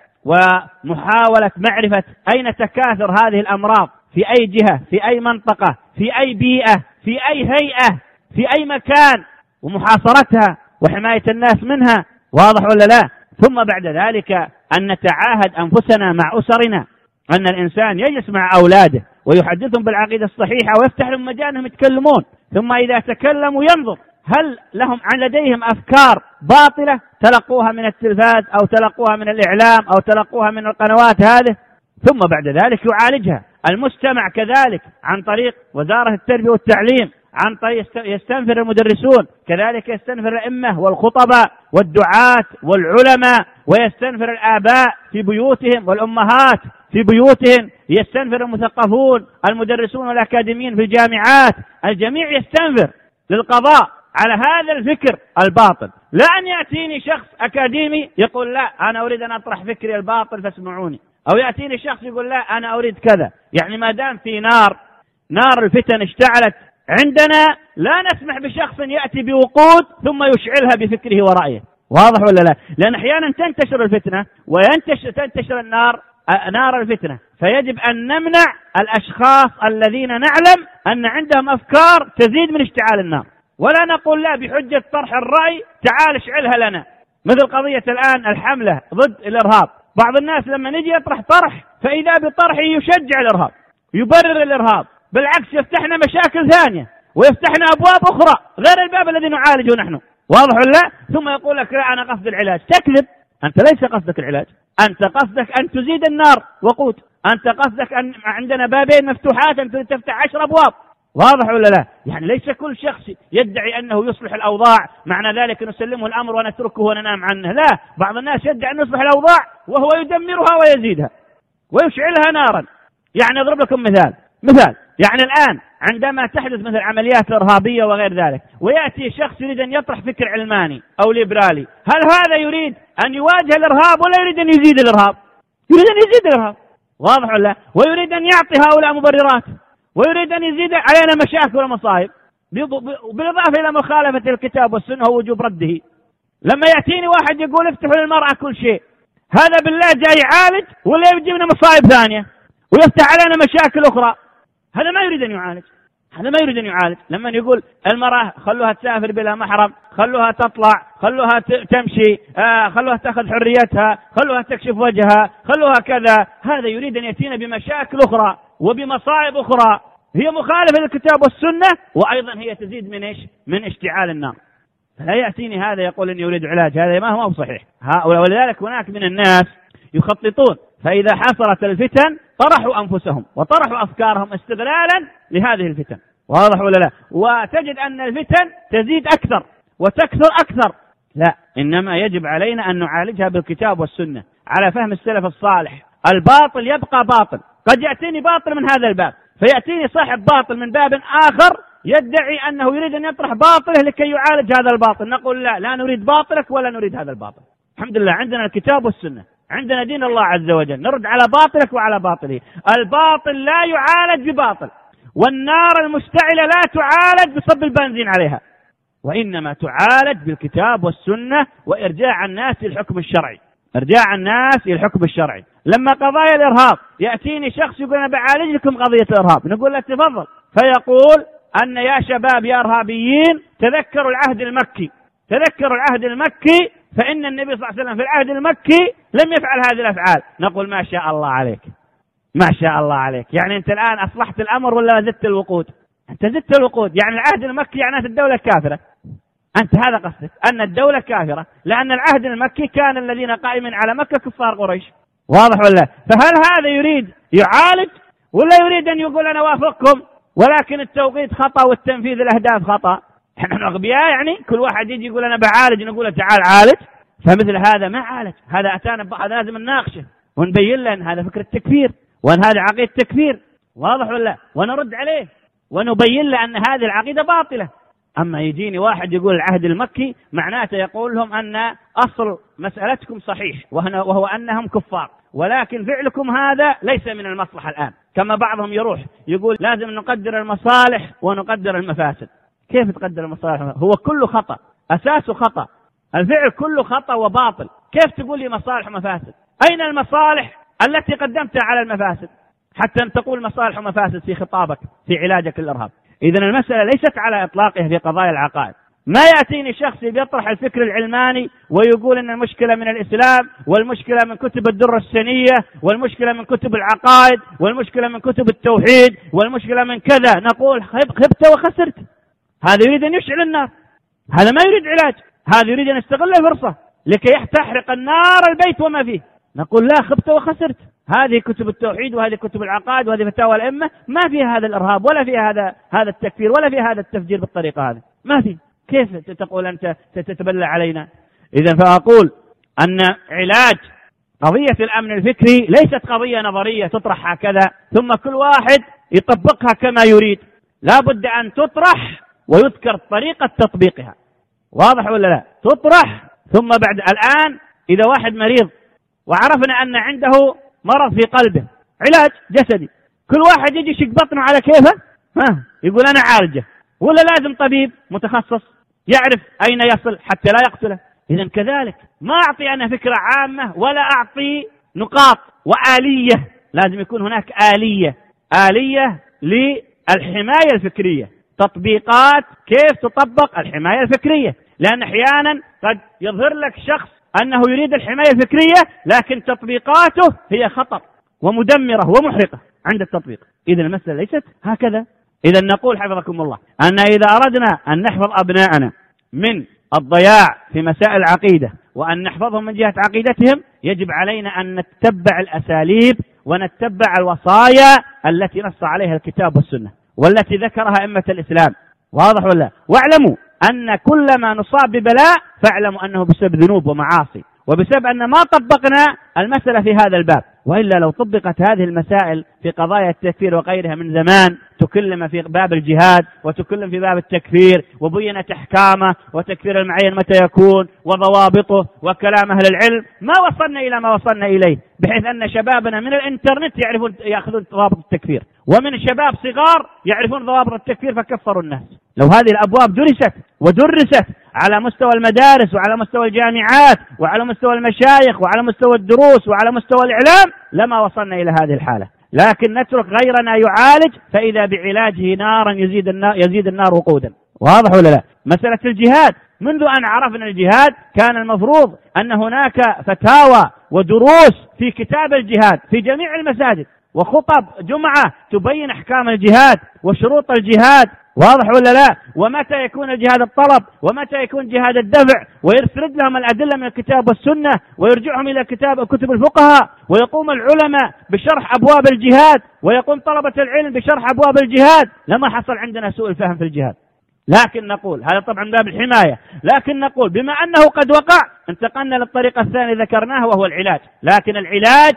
S2: ومحاولة معرفة أين تكاثر هذه الأمراض، في أي جهة، في أي منطقة، في أي بيئة، في أي هيئة، في أي مكان، ومحاصرتها وحماية الناس منها، واضح ولا لا؟ ثم بعد ذلك أن نتعاهد أنفسنا مع أسرنا، أن الإنسان يجلس مع أولاده ويحدثهم بالعقيدة الصحيحة ويفتح لهم مجال أنهم يتكلمون، ثم إذا تكلموا ينظر هل لهم لديهم أفكار باطلة تلقوها من التلفاز أو تلقوها من الإعلام أو تلقوها من القنوات هذه، ثم بعد ذلك يعالجها. المجتمع كذلك عن طريق وزارة التربية والتعليم، عن طريق يستنفر المدرسون، كذلك يستنفر الأئمة والخطباء والدعاة والعلماء، ويستنفر الآباء في بيوتهم والأمهات في بيوتهم، يستنفر المثقفون المدرسون والأكاديميين في الجامعات، الجميع يستنفر للقضاء على هذا الفكر الباطل. لا أن يأتيني شخص أكاديمي يقول لا أنا أريد أن أطرح فكري الباطل فاسمعوني، أو يأتيني شخص يقول لا أنا أريد كذا. يعني ما دام في نار الفتن اشتعلت عندنا، لا نسمح بشخص يأتي بوقود ثم يشعلها بفكره ورأيه، واضح ولا لا؟ لأن أحيانا تنتشر الفتنة وتنتشر نار الفتنة، فيجب أن نمنع الأشخاص الذين نعلم أن عندهم أفكار تزيد من اشتعال النار، ولا نقول لا بحجة طرح الرأي تعال اشعلها لنا. مثل قضية الآن الحملة ضد الإرهاب، بعض الناس لما نجي يطرح طرح فإذا بطرحه يشجع الإرهاب، يبرر الإرهاب، بالعكس يفتحنا مشاكل ثانية ويفتحنا أبواب أخرى غير الباب الذي نعالجه نحن، واضح ولا لا؟ ثم يقول لك لا أنا قصد العلاج. تكذب، أنت ليس قصدك العلاج، أنت قصدك أن تزيد النار وقود، أنت قصدك أن عندنا بابين مفتوحات أنت تفتح 10 أبواب، واضح ولا لا؟ يعني ليس كل شخص يدعي أنه يصلح الأوضاع معنى ذلك نسلمه الأمر ونتركه وننام عنه، لا، بعض الناس يدعي أن يصلح الأوضاع وهو يدمرها ويزيدها ويشعلها نارا. يعني أضرب لكم مثال، يعني الآن عندما تحدث مثل عمليات إرهابية وغير ذلك، ويأتي شخص يريد أن يطرح فكر علماني أو ليبرالي، هل هذا يريد أن يواجه الإرهاب ولا يريد أن يزيد الإرهاب؟ يريد أن يزيد الإرهاب، واضح ولا؟ ويريد أن يعطي هؤلاء مبررات، ويريد أن يزيد علينا مشاكل ومصائب، بالإضافة إلى مخالفة الكتاب والسنة ووجوب رده. لما يأتيني واحد يقول افتحوا للمرأة كل شيء، هذا بالله جاي يعالج ولا يجيب لنا مصائب ثانية ويفتح علينا مشاكل أخرى؟ هذا ما يريد أن يعالج، لما يقول المرأة خلوها تسافر بلا محرم، خلوها تطلع، خلوها تمشي، خلوها تأخذ حريتها، خلوها تكشف وجهها، خلوها كذا، هذا يريد أن يأتينا بمشاكل أخرى وبمصائب أخرى هي مخالفة للكتاب والسنة، وأيضا هي تزيد من إيش؟ من اشتعال النار. فلا يأتيني هذا يقول إني يريد علاج، هذا ما هو صحيح. ولذلك هناك من الناس يخططون، فإذا حصلت الفتن طرحوا أنفسهم وطرحوا أفكارهم استغلالا لهذه الفتن، واضح ولا لا؟ وتجد أن الفتن تزيد أكثر وتكثر أكثر. لا، إنما يجب علينا أن نعالجها بالكتاب والسنة على فهم السلف الصالح. الباطل يبقى باطل، قد يأتيني باطل من هذا الباب، فيأتيني صاحب باطل من باب آخر يدعي أنه يريد أن يطرح باطله لكي يعالج هذا الباطل. نقول لا نريد باطلك ولا نريد هذا الباطل. الحمد لله عندنا الكتاب والسنة، عندنا دين الله عز وجل، نرد على باطلك وعلى باطله. الباطل لا يعالج بباطل، والنار المشتعلة لا تعالج بصب البنزين عليها. وإنما تعالج بالكتاب والسنة وإرجاع الناس للحكم الشرعي. إرجاع الناس إلى الحكم الشرعي. لما قضايا الإرهاب يأتيني شخص يقول أنا بعالج لكم قضية الإرهاب، نقول له تفضل، فيقول أن يا شباب يا إرهابيين تذكروا العهد المكي، تذكروا العهد المكي، فإن النبي صلى الله عليه وسلم في العهد المكي لم يفعل هذه الأفعال. نقول ما شاء الله عليك، ما شاء الله عليك، يعني أنت الآن أصلحت الأمر ولا زدت الوقود؟ أنت زدت الوقود، يعني العهد المكي يعني الدولة كافرة. أنت هذا قصدك أن الدولة كافرة، لأن العهد المكي كان الذين قائمين على مكة كفار قريش. واضح ولا؟ فهل هذا يريد يعالج ولا يريد أن يقول أنا وافقكم ولكن التوقيت خطأ والتنفيذ الأهداف خطأ؟ نحن أغبياء يعني؟ كل واحد يجي يقول أنا بعالج نقول له تعال عالج. فمثل هذا ما عالج، هذا أتانا هذا لازم نناقشه ونبين له أن هذا فكرة تكفير وأن هذا عقيدة تكفير. واضح ولا؟ ونرد عليه ونبين له أن هذه العقيدة باطلة. أما يجيني واحد يقول العهد المكي معناته يقول لهم أن أصل مسألتكم صحيح وهو أنهم كفار، ولكن فعلكم هذا ليس من المصلحة الآن. كما بعضهم يروح يقول لازم نقدر المصالح ونقدر المفاسد. كيف تقدر المصالح؟ هو كله خطأ، أساسه خطأ، الفعل كله خطأ وباطل. كيف تقول لي مصالح ومفاسد؟ أين المصالح التي قدمتها على المفاسد حتى أن تقول مصالح ومفاسد في خطابك في علاجك للإرهاب؟ إذن المسألة ليست على إطلاقها في قضايا العقائد. ما يأتيني شخص يطرح الفكر العلماني ويقول أن المشكلة من الإسلام والمشكلة من كتب الدرة السنية والمشكلة من كتب العقائد والمشكلة من كتب التوحيد والمشكلة من كذا. نقول خبت وخسرت. هذا يريد أن يشعل النار، هذا ما يريد علاج، هذا يريد أن يستغل الفرصة لكي تحرق النار البيت وما فيه. نقول لا، خبت وخسرت. هذه كتب التوحيد وهذه كتب العقائد وهذه فتاوى الأئمة ما فيها هذا الإرهاب ولا فيها هذا التكفير ولا فيها هذا التفجير بالطريقة هذه، ما في. كيف تقول أنت تتبلى علينا؟ إذن فأقول أن علاج قضية الأمن الفكري ليست قضية نظرية تطرح هكذا ثم كل واحد يطبقها كما يريد، لا بد أن تطرح ويذكر طريقة تطبيقها. واضح ولا لا؟ تطرح ثم بعد الآن إذا واحد مريض وعرفنا أن عنده مرض في قلبه، علاج جسدي، كل واحد يجي يشق بطنه على كيفه يقول أنا عالجه، ولا لازم طبيب متخصص يعرف أين يصل حتى لا يقتله؟ إذن كذلك ما أعطي أنا فكرة عامة ولا أعطي نقاط وآلية، لازم يكون هناك آلية للحماية الفكرية، تطبيقات كيف تطبق الحماية الفكرية. لأن أحيانا قد يظهر لك شخص أنه يريد الحماية الفكرية لكن تطبيقاته هي خطر ومدمرة ومحرقة عند التطبيق. إذن المسألة ليست هكذا. إذن نقول حفظكم الله أن إذا أردنا أن نحفظ أبناءنا من الضياع في مسائل العقيدة وأن نحفظهم من جهة عقيدتهم يجب علينا أن نتبع الأساليب ونتبع الوصايا التي نص عليها الكتاب والسنة والتي ذكرها أئمة الإسلام. واضح ولا؟ واعلموا أن كلما نصاب ببلاء فاعلموا أنه بسبب ذنوب ومعاصي وبسبب أن ما طبقنا المسألة في هذا الباب، وإلا لو طبقت هذه المسائل في قضايا التكفير وغيرها من زمان تكلم في باب الجهاد وتكلم في باب التكفير وبينت أحكامه وتكفير المعين متى يكون وضوابطه وكلام أهل العلم، ما وصلنا إلى ما وصلنا إليه، بحيث أن شبابنا من الإنترنت يأخذون ضوابط التكفير ومن شباب صغار يعرفون ضوابط التكفير فكفروا الناس. لو هذه الأبواب درست ودرست على مستوى المدارس وعلى مستوى الجامعات وعلى مستوى المشايخ وعلى مستوى الدروس وعلى مستوى الإعلام لما وصلنا إلى هذه الحالة. لكن نترك غيرنا يعالج فإذا بعلاجه نارا يزيد النار وقودا. واضح ولا لا؟ مسألة الجهاد منذ أن عرفنا الجهاد كان المفروض أن هناك فتاوى ودروس في كتاب الجهاد في جميع المساجد وخطب جمعة تبين أحكام الجهاد وشروط الجهاد. واضح ولا لا؟ ومتى يكون الجهاد الطلب ومتى يكون جهاد الدفع، ويسرد لهم الأدلة من الكتاب والسنة ويرجعهم إلى كتب الفقهاء، ويقوم العلماء بشرح أبواب الجهاد ويقوم طلبة العلم بشرح أبواب الجهاد. لما حصل عندنا سوء الفهم في الجهاد. لكن نقول هذا طبعا باب الحماية، لكن نقول بما أنه قد وقع انتقلنا للطريقة الثانية ذكرناها وهو العلاج. لكن العلاج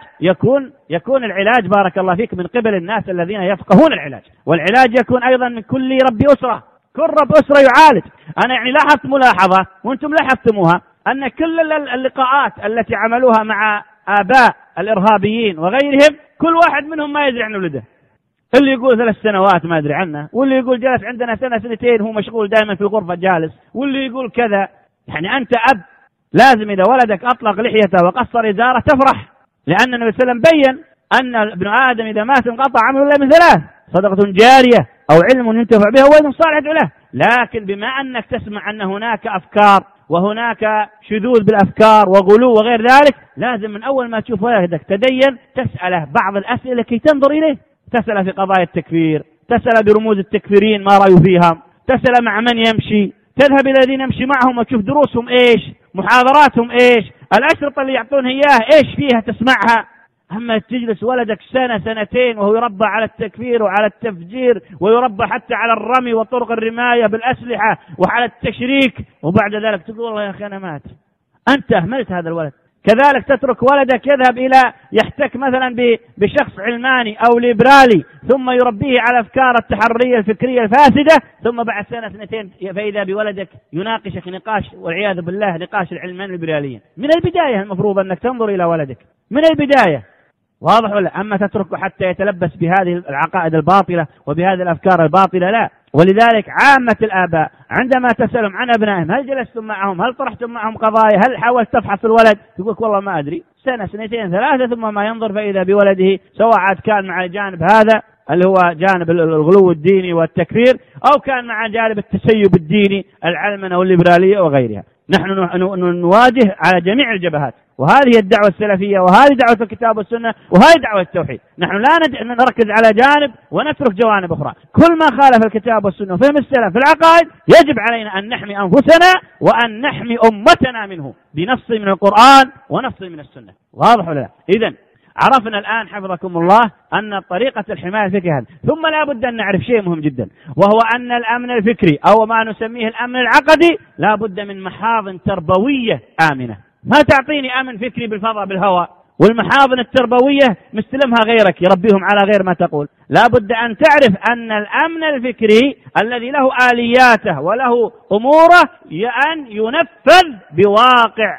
S2: يكون العلاج بارك الله فيك من قبل الناس الذين يفقهون العلاج، والعلاج يكون أيضا من كل رب أسرة، كل رب أسرة يعالج. أنا يعني لاحظت ملاحظة وأنتم لاحظتموها أن كل اللقاءات التي عملوها مع آباء الإرهابيين وغيرهم كل واحد منهم ما يدري عن ولده، اللي يقول 3 سنوات ما أدري عنه، واللي يقول جلس عندنا 1 2 هو مشغول دائما في الغرفة جالس، واللي يقول كذا. يعني أنت أب لازم إذا ولدك أطلق لحيته وقصر إزاره تفرح، لأن النبي صلى الله عليه وسلم بين أن ابن آدم إذا مات انقطع عمله إلا من 3: صدقة جارية أو علم ينتفع بها وولد صالح له. لكن بما أنك تسمع أن هناك أفكار وهناك شذوذ بالأفكار وغلو وغير ذلك، لازم من أول ما تشوف ولدك تدين تسأله بعض الأسئلة كي تنظر إليه، تسأله في قضايا التكفير، تسأله برموز التكفيرين ما رأيه فيها، تسأله مع من يمشي، تذهب إلى الذين يمشي معهم وتشوف دروسهم إيش، محاضراتهم إيش، الأشرطة اللي يعطون إياه إيش فيها تسمعها. أما تجلس ولدك 1 2 وهو يربى على التكفير وعلى التفجير ويربى حتى على الرمي وطرق الرماية بالأسلحة وعلى التشريك، وبعد ذلك تقول والله يا أخي أنا مات، أنت أهملت هذا الولد. كذلك تترك ولدك يذهب إلى يحتك مثلا بشخص علماني أو ليبرالي ثم يربيه على أفكار التحرية الفكرية الفاسدة، ثم بعد 1 2 فإذا بولدك يناقشك نقاش والعياذ بالله نقاش العلمان الليبراليين. من البداية المفروض أنك تنظر إلى ولدك من البداية، واضح ولا؟ أما تتركه حتى يتلبس بهذه العقائد الباطلة وبهذه الأفكار الباطلة لا. ولذلك عامة الآباء عندما تسألهم عن أبنائهم هل جلستم معهم، هل طرحتم معهم قضايا، هل حاولت تفحص الولد، يقولك والله ما أدري، 1 2 3 ثم ما ينظر فإذا بولده سواء عاد كان مع الجانب هذا اللي هو جانب الغلو الديني والتكفير أو كان مع جانب التسيب الديني العلمنة والليبرالية وغيرها. نحن نواجه على جميع الجبهات، وهذه الدعوة السلفية وهذه دعوة الكتاب والسنة وهذه دعوة التوحيد. نحن لا نركز على جانب ونترك جوانب أخرى. كل ما خالف الكتاب والسنة وفهم السلف في العقائد يجب علينا أن نحمي أنفسنا وأن نحمي أمتنا منه بنص من القرآن ونص من السنة. واضح ولا لا؟ إذن عرفنا الآن حفظكم الله أن طريقة الحماية الفكرية هذه. ثم لا بد أن نعرف شيء مهم جدا، وهو أن الأمن الفكري أو ما نسميه الأمن العقدي لا بد من محاضن تربوية آمنة. ما تعطيني أمن فكري بالفضاء بالهواء والمحاضن التربوية مستلمها غيرك يربيهم على غير ما تقول. لا بد أن تعرف أن الأمن الفكري الذي له آلياته وله أموره أن ينفذ بواقع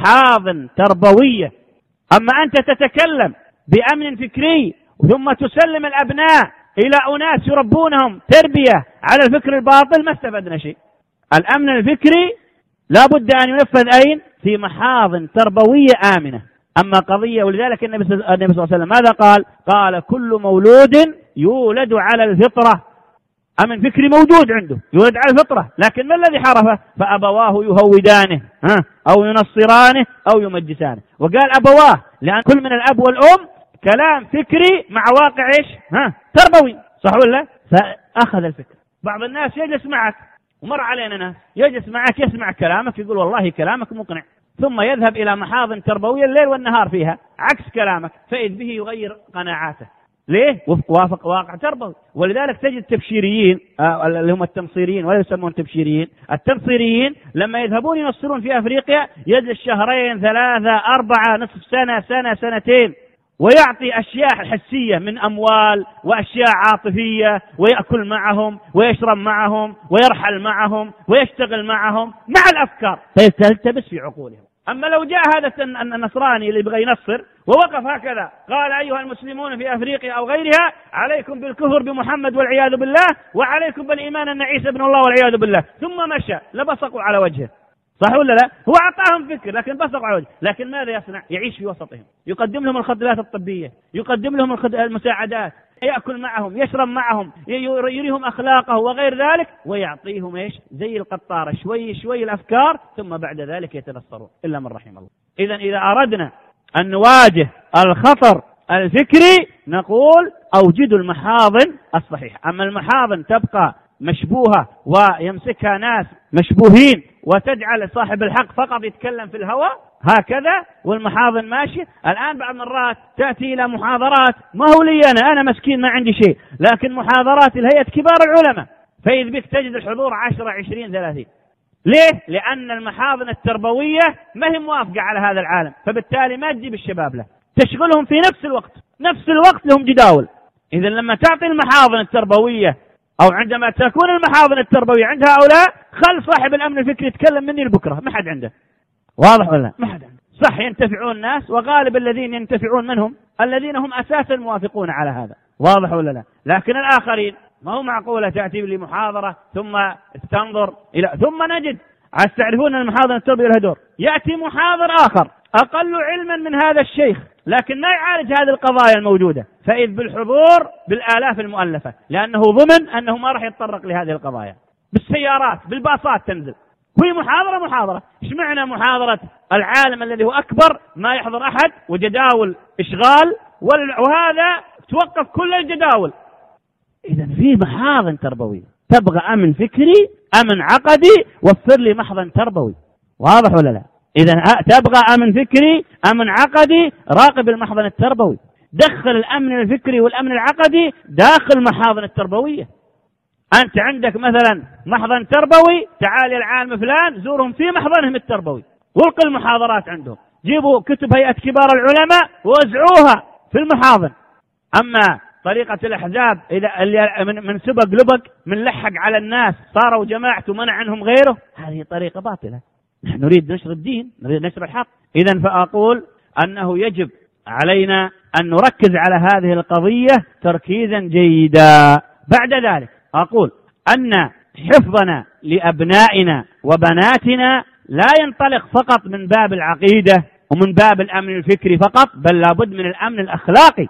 S2: محاضن تربوية. أما أنت تتكلم بأمن فكري ثم تسلم الأبناء إلى أناس يربونهم تربية على الفكر الباطل ما استفدنا شيء. الأمن الفكري لا بد أن ينفذ أين؟ في محاضن تربوية آمنة. أما قضية، ولذلك النبي صلى الله عليه وسلم ماذا قال؟ قال كل مولود يولد على الفطرة. أمن فكري موجود عنده يولد على الفطرة، لكن ما الذي حرفه؟ فأبواه يهودانه أو ينصرانه أو يمجسانه. وقال أبواه لأن كل من الأب والأم كلام فكري مع واقع إيش؟ تربوي، صح ولا؟ فأخذ الفكر. بعض الناس يجلس معك ومر علينا ناس يجلس معك يسمع كلامك يقول والله كلامك مقنع، ثم يذهب إلى محاضن تربوية الليل والنهار فيها عكس كلامك، فإذ به يغير قناعاته. ليه؟ وافق واقع تربوي. ولذلك تجد التبشيريين اللي هم التنصيريين ولا يسمون تبشيريين، التنصيريين لما يذهبون ينصرون في أفريقيا يجلس 2 3 4 نصف سنة 1 2 سنين ويعطي أشياء حسية من أموال وأشياء عاطفية، ويأكل معهم ويشرب معهم ويرحل معهم ويشتغل معهم مع الأفكار فيلتبس في عقولهم. أما لو جاء هذا النصراني اللي يبغى ينصر ووقف هكذا قال أيها المسلمون في أفريقيا أو غيرها عليكم بالكفر بمحمد والعياذ بالله وعليكم بالإيمان أن عيسى ابن الله والعياذ بالله، ثم مشى لبصقوا على وجهه، صح ولا لا؟ هو أعطاهم فكر لكن بصقوا على وجهه. لكن ماذا يصنع؟ يعيش في وسطهم، يقدم لهم الخدمات الطبية، يقدم لهم المساعدات، يأكل معهم، يشرب معهم، يريهم أخلاقه وغير ذلك، ويعطيهم إيش؟ زي القطارة شوي شوي الأفكار، ثم بعد ذلك يتنصرون إلا من رحم الله. إذا أردنا أن نواجه الخطر الفكري نقول أوجدوا المحاضن الصحيحة. أما المحاضن تبقى مشبوهة ويمسكها ناس مشبوهين وتجعل صاحب الحق فقط يتكلم في الهواء هكذا والمحاضن ماشي. الآن بعض مرات تأتي إلى محاضرات ما هو لي أنا مسكين ما عندي شيء، لكن محاضرات الهيئة كبار العلماء، فإذ بك تجد الحضور 10 20 30. ليه؟ لأن المحاضن التربوية ما هي موافقة على هذا العالم، فبالتالي ما تجيب الشباب له، تشغلهم في نفس الوقت لهم جداول. إذا لما تعطي المحاضن التربوية أو عندما تكون المحاضن التربوية عند هؤلاء خل صاحب الأمن الفكري يتكلم مني لبكرة ما حد عنده، واضح ولا ما حد عنده؟ صح ينتفعون الناس، وغالب الذين ينتفعون منهم الذين هم أساسا موافقون على هذا، واضح ولا لا؟ لكن الآخرين ما هو معقولة تأتي لي محاضرة ثم تنظر إلى ثم نجد تعرفون أن المحاضرة التربية لها دور، يأتي محاضر آخر أقل علما من هذا الشيخ لكن ما يعالج هذه القضايا الموجودة، فإذ بالحضور بالآلاف المؤلفة، لأنه ضمن أنه ما راح يتطرق لهذه القضايا. بالسيارات بالباصات تنزل كل محاضرة. إيش معنى محاضرة العالم الذي هو أكبر ما يحضر أحد وجداول إشغال وهذا توقف كل الجداول؟ إذا في محاضن تربوي، تبغى أمن فكري أمن عقدي وفر لي محضن تربوي. واضح ولا لا؟ إذا تبغى أمن فكري أمن عقدي راقب المحضن التربوي، دخل الأمن الفكري والأمن العقدي داخل المحاضن التربوية. أنت عندك مثلا محضن تربوي، تعال يا العالم فلان زورهم في محضنهم التربوي، والقي المحاضرات عندهم، جيبوا كتب هيئة كبار العلماء ووزعوها في المحاضن. أما طريقة الأحزاب اللي من سبق لبق من لحق على الناس صاروا جماعة ومنع عنهم غيره، هذه طريقة باطلة. نحن نريد نشر الدين، نريد نشر الحق. إذن فأقول أنه يجب علينا أن نركز على هذه القضية تركيزا جيدا. بعد ذلك أقول أن حفظنا لأبنائنا وبناتنا لا ينطلق فقط من باب العقيدة ومن باب الأمن الفكري فقط، بل لابد من الأمن الأخلاقي.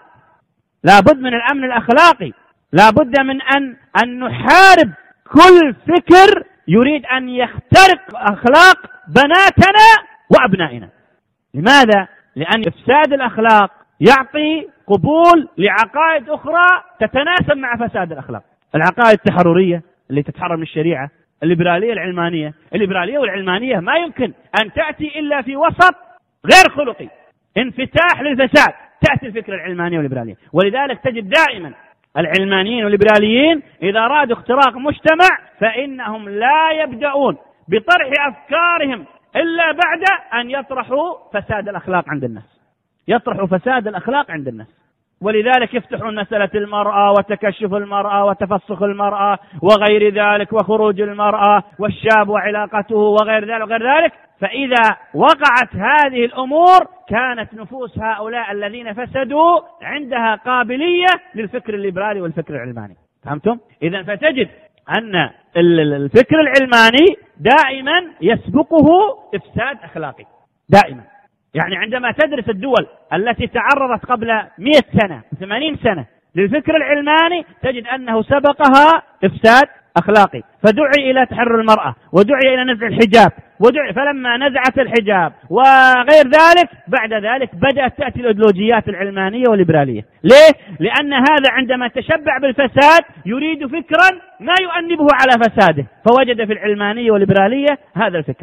S2: لابد من الأمن الأخلاقي، لابد من أن نحارب كل فكر يريد أن يخترق أخلاق بناتنا وأبنائنا. لماذا؟ لأن إفساد الأخلاق يعطي قبول لعقائد أخرى تتناسب مع فساد الأخلاق. العقائد التحررية اللي تتحرر من الشريعة، الليبرالية العلمانية. الليبرالية والعلمانية ما يمكن أن تأتي إلا في وسط غير خلقي، انفتاح للفساد، تأتي الفكرة العلمانية والليبرالية. ولذلك تجد دائما العلمانيين والليبراليين إذا أرادوا اختراق مجتمع فإنهم لا يبدأون بطرح أفكارهم إلا بعد أن يطرحوا فساد الأخلاق عند الناس، يطرحوا فساد الأخلاق عند الناس. ولذلك يفتحون مسألة المرأة وتكشف المرأة وتفسخ المرأة وغير ذلك وخروج المرأة والشاب وعلاقته وغير ذلك. فإذا وقعت هذه الأمور كانت نفوس هؤلاء الذين فسدوا عندها قابلية للفكر الليبرالي والفكر العلماني. فهمتم؟ إذن فتجد أن الفكر العلماني دائما يسبقه إفساد أخلاقي دائما. يعني عندما تدرس الدول التي تعرضت قبل 100 سنة 80 سنة للفكر العلماني تجد أنه سبقها إفساد أخلاقي، فدعي إلى تحرر المرأة ودعي إلى نزع الحجاب فلما نزعت الحجاب وغير ذلك بعد ذلك بدأت تأتي الأيديولوجيات العلمانية والليبرالية. ليه؟ لأن هذا عندما تشبع بالفساد يريد فكرا ما يؤنبه على فساده، فوجد في العلمانية والليبرالية هذا الفكر.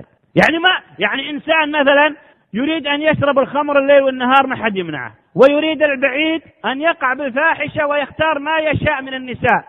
S2: يعني إنسان مثلا يريد أن يشرب الخمر الليل والنهار ما حد يمنعه، ويريد البعيد أن يقع بالفاحشة ويختار ما يشاء من النساء.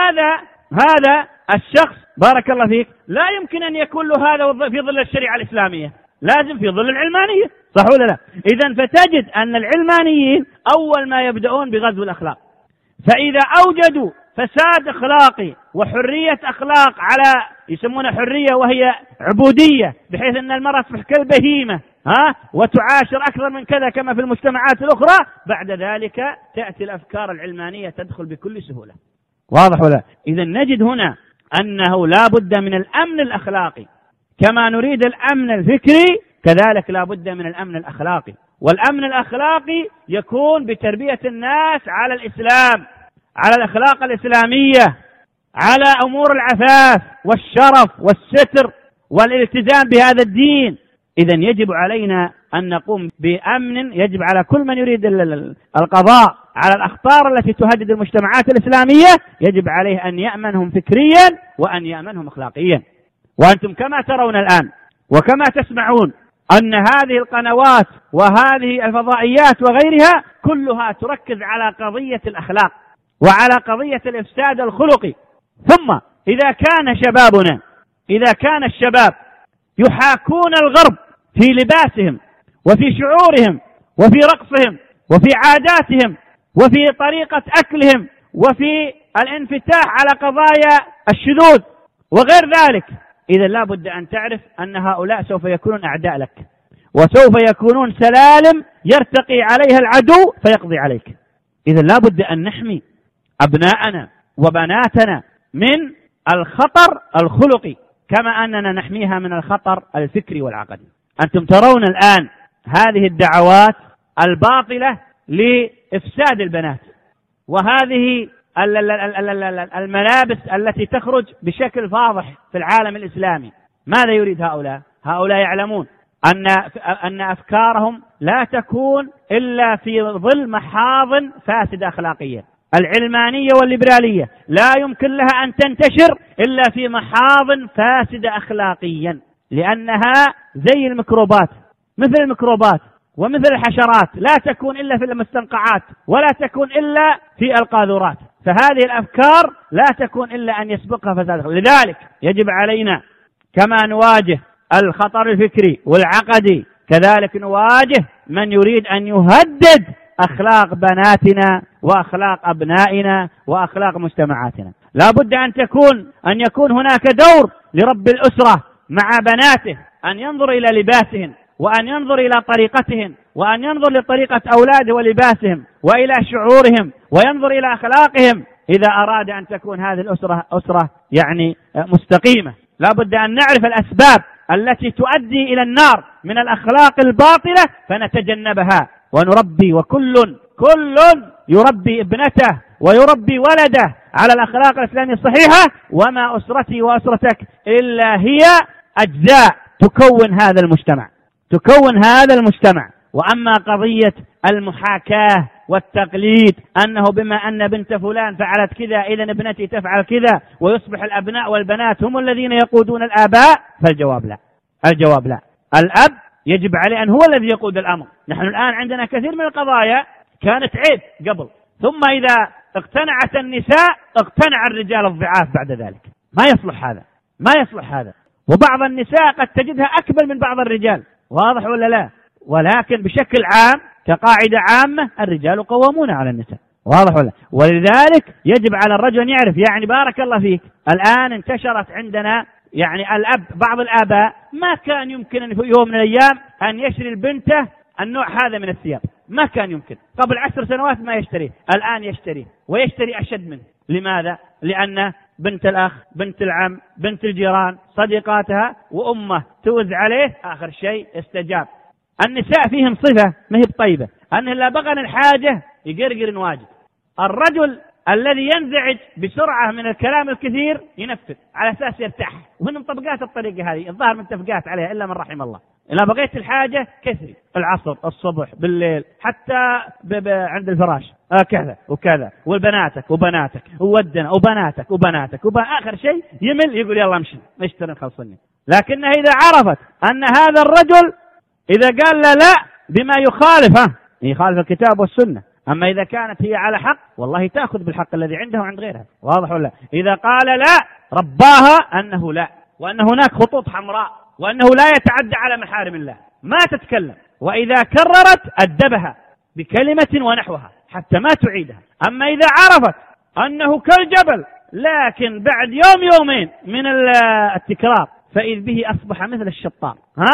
S2: هذا الشخص بارك الله فيك لا يمكن أن يكون له هذا في ظل الشريعة الإسلامية، لازم في ظل العلمانية، صح ولا لا؟ إذن فتجد أن العلمانيين أول ما يبدأون بغزو الأخلاق، فإذا أوجدوا فساد أخلاقي وحرية أخلاق على يسمونها حرية وهي عبودية، بحيث أن المرأة تصبح كالبهيمة وتعاشر أكثر من كذا كما في المجتمعات الأخرى، بعد ذلك تأتي الأفكار العلمانية تدخل بكل سهولة. واضح ولا؟ إذا نجد هنا أنه لا بد من الأمن الأخلاقي، كما نريد الأمن الفكري كذلك لا بد من الأمن الأخلاقي. والأمن الأخلاقي يكون بتربية الناس على الإسلام، على الأخلاق الإسلامية، على أمور العفاف والشرف والستر والالتزام بهذا الدين. إذن يجب علينا أن نقوم بأمن، يجب على كل من يريد القضاء على الأخطار التي تهدد المجتمعات الإسلامية يجب عليه أن يأمنهم فكريا وأن يأمنهم أخلاقيا. وأنتم كما ترون الآن وكما تسمعون أن هذه القنوات وهذه الفضائيات وغيرها كلها تركز على قضية الأخلاق وعلى قضية الإفساد الخلقي. ثم إذا كان الشباب يحاكون الغرب في لباسهم وفي شعورهم وفي رقصهم وفي عاداتهم وفي طريقة أكلهم وفي الانفتاح على قضايا الشذوذ وغير ذلك، إذا لا بد أن تعرف أن هؤلاء سوف يكونون أعداء لك، وسوف يكونون سلالم يرتقي عليها العدو فيقضي عليك. إذا لا بد أن نحمي أبناءنا وبناتنا من الخطر الخلقي كما أننا نحميها من الخطر الفكري والعقدي. أنتم ترون الآن هذه الدعوات الباطلة لإفساد البنات، وهذه الملابس التي تخرج بشكل واضح في العالم الإسلامي. ماذا يريد هؤلاء؟ هؤلاء يعلمون أن أفكارهم لا تكون إلا في ظل محاض فاسدة أخلاقيا. العلمانية والليبرالية لا يمكن لها أن تنتشر إلا في محاض فاسدة أخلاقيا، لأنها زي الميكروبات، مثل الميكروبات ومثل الحشرات، لا تكون إلا في المستنقعات ولا تكون إلا في القاذورات. فهذه الأفكار لا تكون إلا أن يسبقها فساد. لذلك يجب علينا كما نواجه الخطر الفكري والعقدي كذلك نواجه من يريد أن يهدد أخلاق بناتنا وأخلاق أبنائنا وأخلاق مجتمعاتنا. لا بد أن يكون هناك دور لرب الأسرة مع بناته، أن ينظر إلى لباسهن وأن ينظر إلى طريقتهن وأن ينظر لطريقة أولاده ولباسهم وإلى شعورهم وينظر إلى أخلاقهم إذا أراد أن تكون هذه الأسرة أسرة يعني مستقيمة. لا بد أن نعرف الأسباب التي تؤدي إلى النار من الأخلاق الباطلة فنتجنبها ونربي، وكل يربي ابنته ويربي ولده على الأخلاق الإسلامية الصحيحة، وما أسرتي وأسرتك إلا هي أجزاء تكون هذا المجتمع. وأما قضية المحاكاة والتقليد أنه بما أن بنت فلان فعلت كذا إذن ابنتي تفعل كذا ويصبح الأبناء والبنات هم الذين يقودون الآباء، فالجواب لا. الأب يجب عليه أن هو الذي يقود الأمر. نحن الآن عندنا كثير من القضايا كانت عيب قبل، ثم إذا اقتنعت النساء اقتنع الرجال الضعاف بعد ذلك. ما يصلح هذا. وبعض النساء قد تجدها أكبر من بعض الرجال، واضح ولا لا؟ ولكن بشكل عام كقاعدة عامة الرجال قوامون على النساء، واضح ولا؟ ولذلك يجب على الرجل أن يعرف، يعني بارك الله فيك الآن انتشرت عندنا يعني بعض الآباء ما كان يمكن أن في يوم من الأيام أن يشتري البنته النوع هذا من الثياب، ما كان يمكن قبل 10 سنوات ما يشتريه، الآن يشتريه ويشتري أشد منه. لماذا؟ لأن بنت الأخ، بنت العم، بنت الجيران، صديقاتها وأمه توز عليه، آخر شيء استجاب. النساء فيهم صفة ما هي طيبة، أنه لا بغن الحاجة يقرقر واجد. الرجل الذي ينزعج بسرعة من الكلام الكثير ينفذ على أساس يرتاح، وهن مطبقات الطريقة هذه الظاهر متفقات عليها إلا من رحم الله. إذا بغيت الحاجة كثري، العصر، الصبح، بالليل، حتى عند الفراش كذا وكذا، والبناتك وبناتك وودنا وبناتك آخر شيء يمل يقول يلا امشي اشتري خلصني. لكنها إذا عرفت أن هذا الرجل إذا قال لا بما يخالف الكتاب والسنة، أما إذا كانت هي على حق والله تأخذ بالحق الذي عنده وعند غيرها، واضح ولا؟ إذا قال لا رباها أنه لا، وأن هناك خطوط حمراء، وأنه لا يتعدى على محارم الله، ما تتكلم، وإذا كررت أدبها بكلمة ونحوها حتى ما تعيدها. أما إذا عرفت أنه كالجبل لكن بعد يومين من التكرار فإذ به أصبح مثل الشطار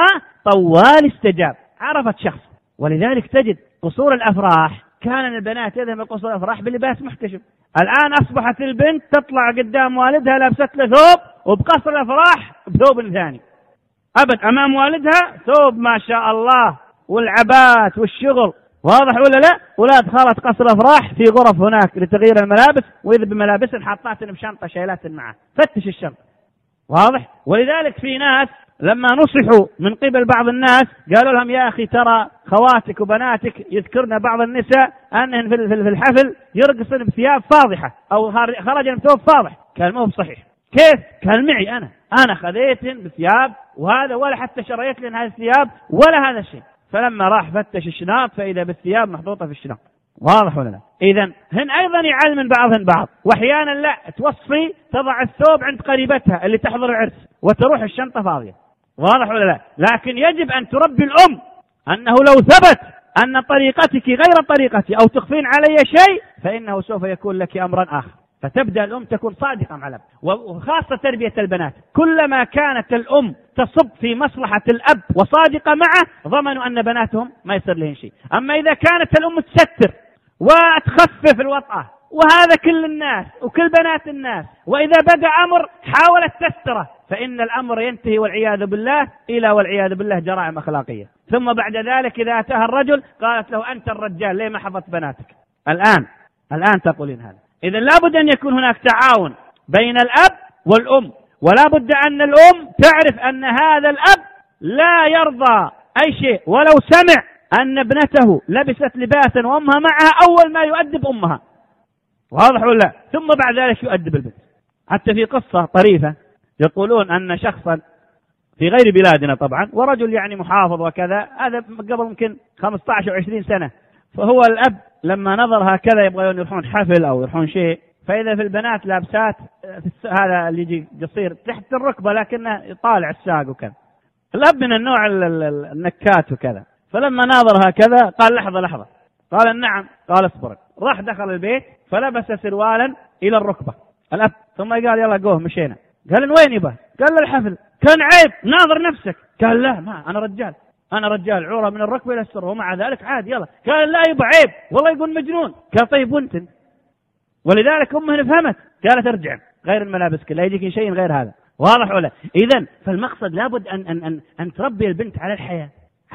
S2: طوال استجاب، عرفت شخص. ولذلك تجد قصور الأفراح كان البنات يذهبن قصور الأفراح بلباس محتشم، الآن أصبحت البنت تطلع قدام والدها لابست له ثوب، وبقصر الأفراح بثوب ثاني أبد أمام والدها ثوب ما شاء الله والعبات والشغل، واضح ولا لا؟ ولا دخلت قصر أفراح في غرف هناك لتغيير الملابس، وإذا بملابس حاطاتن بشنطة شايلات معه، فتش الشنطة، واضح. ولذلك في ناس لما نصحوا من قبل بعض الناس قالوا لهم يا أخي ترى خواتك وبناتك يذكرن بعض النساء أنهن في الحفل يرقصن بثياب فاضحة أو خرجن بثوب فاضح. قال ما هو صحيح. كيف؟ قال معي أنا خذيتهن بثياب وهذا ولا حتى شريت لهن هذه الثياب ولا هذا الشيء. فلما راح فتش الشناط فإذا بالثياب محطوطة في الشناط، واضح ولا لا؟ إذن هن أيضا يعلمن بعضهن بعض، وأحيانا لا توصي تضع الثوب عند قريبتها اللي تحضر العرس وتروح الشنطة فاضية، واضح ولا لا؟ لكن يجب أن تربي الأم أنه لو ثبت أن طريقتك غير طريقتي أو تخفين علي شيء فإنه سوف يكون لك أمرا آخر. فتبدأ الأم تكون صادقة مع الأب، وخاصة تربية البنات كلما كانت الأم تصب في مصلحة الأب وصادقة معه ضمنوا أن بناتهم ما يصير لهم شيء. أما إذا كانت الأم تستر وتخفف الوطأة وهذا كل الناس وكل بنات الناس، وإذا بقى أمر حاولت تستره، فإن الأمر ينتهي والعياذ بالله إلى والعياذ بالله جرائم أخلاقية. ثم بعد ذلك إذا أتاها الرجل قالت له أنت الرجال ليه ما حفظت بناتك؟ الآن تقولين هذا. إذا لابد أن يكون هناك تعاون بين الأب والأم، ولا بد أن الأم تعرف أن هذا الأب لا يرضى أي شيء ولو سمع أن ابنته لبست لباسا وأمها معها أول ما يؤدب أمها، واضح ولا؟ ثم بعد ذلك يؤدب البنت. حتى في قصة طريفة يقولون أن شخصا في غير بلادنا طبعا، ورجل يعني محافظ وكذا، هذا قبل يمكن 15 أو 20 سنة، فهو الأب لما نظر هكذا يبغى يروحون حفل أو يروحون شيء، فإذا في البنات لابسات هذا اللي يجي قصير تحت الركبة لكنه يطالع الساق وكذا. الأب من النوع النكات وكذا، فلما ناظر هكذا قال لحظة، قال نعم، قال اصبر. راح دخل البيت فلبس سروالا إلى الركبة الأب، ثم قال يلا قوه مشينا. قال وين يبه؟ قال الحفل. كان عيب، ناظر نفسك. قال لا، ما أنا رجال عورة من الركبة إلى السر، ومع ذلك عاد يلا. قال لا يبه عيب، والله يقول مجنون. قال طيب وانت؟ ولذلك أمه فهمت، قالت ارجع غير الملابس كلها، يجيك شيء غير هذا، واضح ولا؟ إذن فالمقصد لابد أن تربي البنت على الحياة.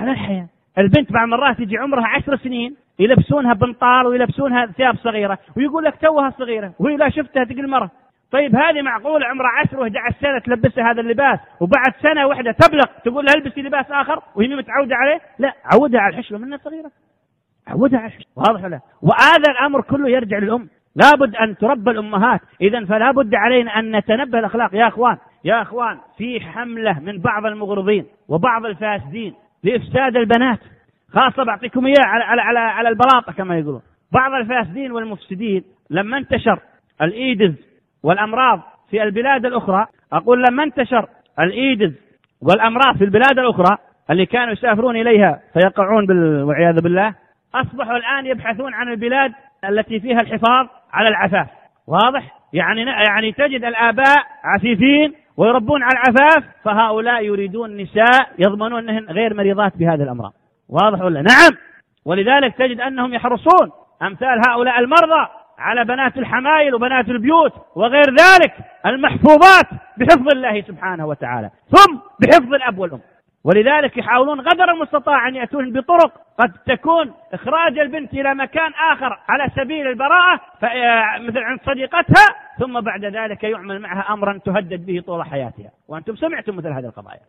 S2: البنت بعض مرات يجي عمرها 10 سنين يلبسونها بنطال ويلبسونها ثياب صغيرة ويقول لك توها صغيرة، وهي لا شفتها تقول مرة. طيب هذه معقول عمرها 10 و11 سنة تلبسها هذا اللباس، وبعد سنة واحدة تبلغ تقول لها البسي لباس آخر وهي متعودة عليه؟ لا، عودها على الحشوة منها صغيرة، عودها على الحشوة، واضح ولا؟ وهذا الأمر كله يرجع للأم، لابد أن تربى الأمهات. إذن فلا بد علينا أن نتنبه الأخلاق. يا أخوان في حملة من بعض المغرضين وبعض الفاسدين لإفساد البنات، خاصة بعطيكم إياه على البلاطة كما يقولون. بعض الفاسدين والمفسدين لما انتشر الإيدز والأمراض في البلاد الأخرى، أقول لما انتشر الإيدز والأمراض في البلاد الأخرى اللي كانوا يسافرون إليها فيقعون والعياذ بالله، أصبحوا الآن يبحثون عن البلاد التي فيها الحفاظ على العفاف، واضح؟ يعني تجد الآباء عفيفين ويربون على العفاف، فهؤلاء يريدون نساء يضمنون أنهن غير مريضات بهذه الأمراض، واضح ولا؟ نعم. ولذلك تجد أنهم يحرصون أمثال هؤلاء المرضى على بنات الحمايل وبنات البيوت وغير ذلك المحفوظات بحفظ الله سبحانه وتعالى، ثم بحفظ الأب والأم. ولذلك يحاولون قدر المستطاع أن يأتون بطرق قد تكون إخراج البنت إلى مكان آخر على سبيل البراءة، مثل عند صديقتها، ثم بعد ذلك يعمل معها أمرا تهدد به طول حياتها. وأنتم سمعتم مثل هذه القضايا.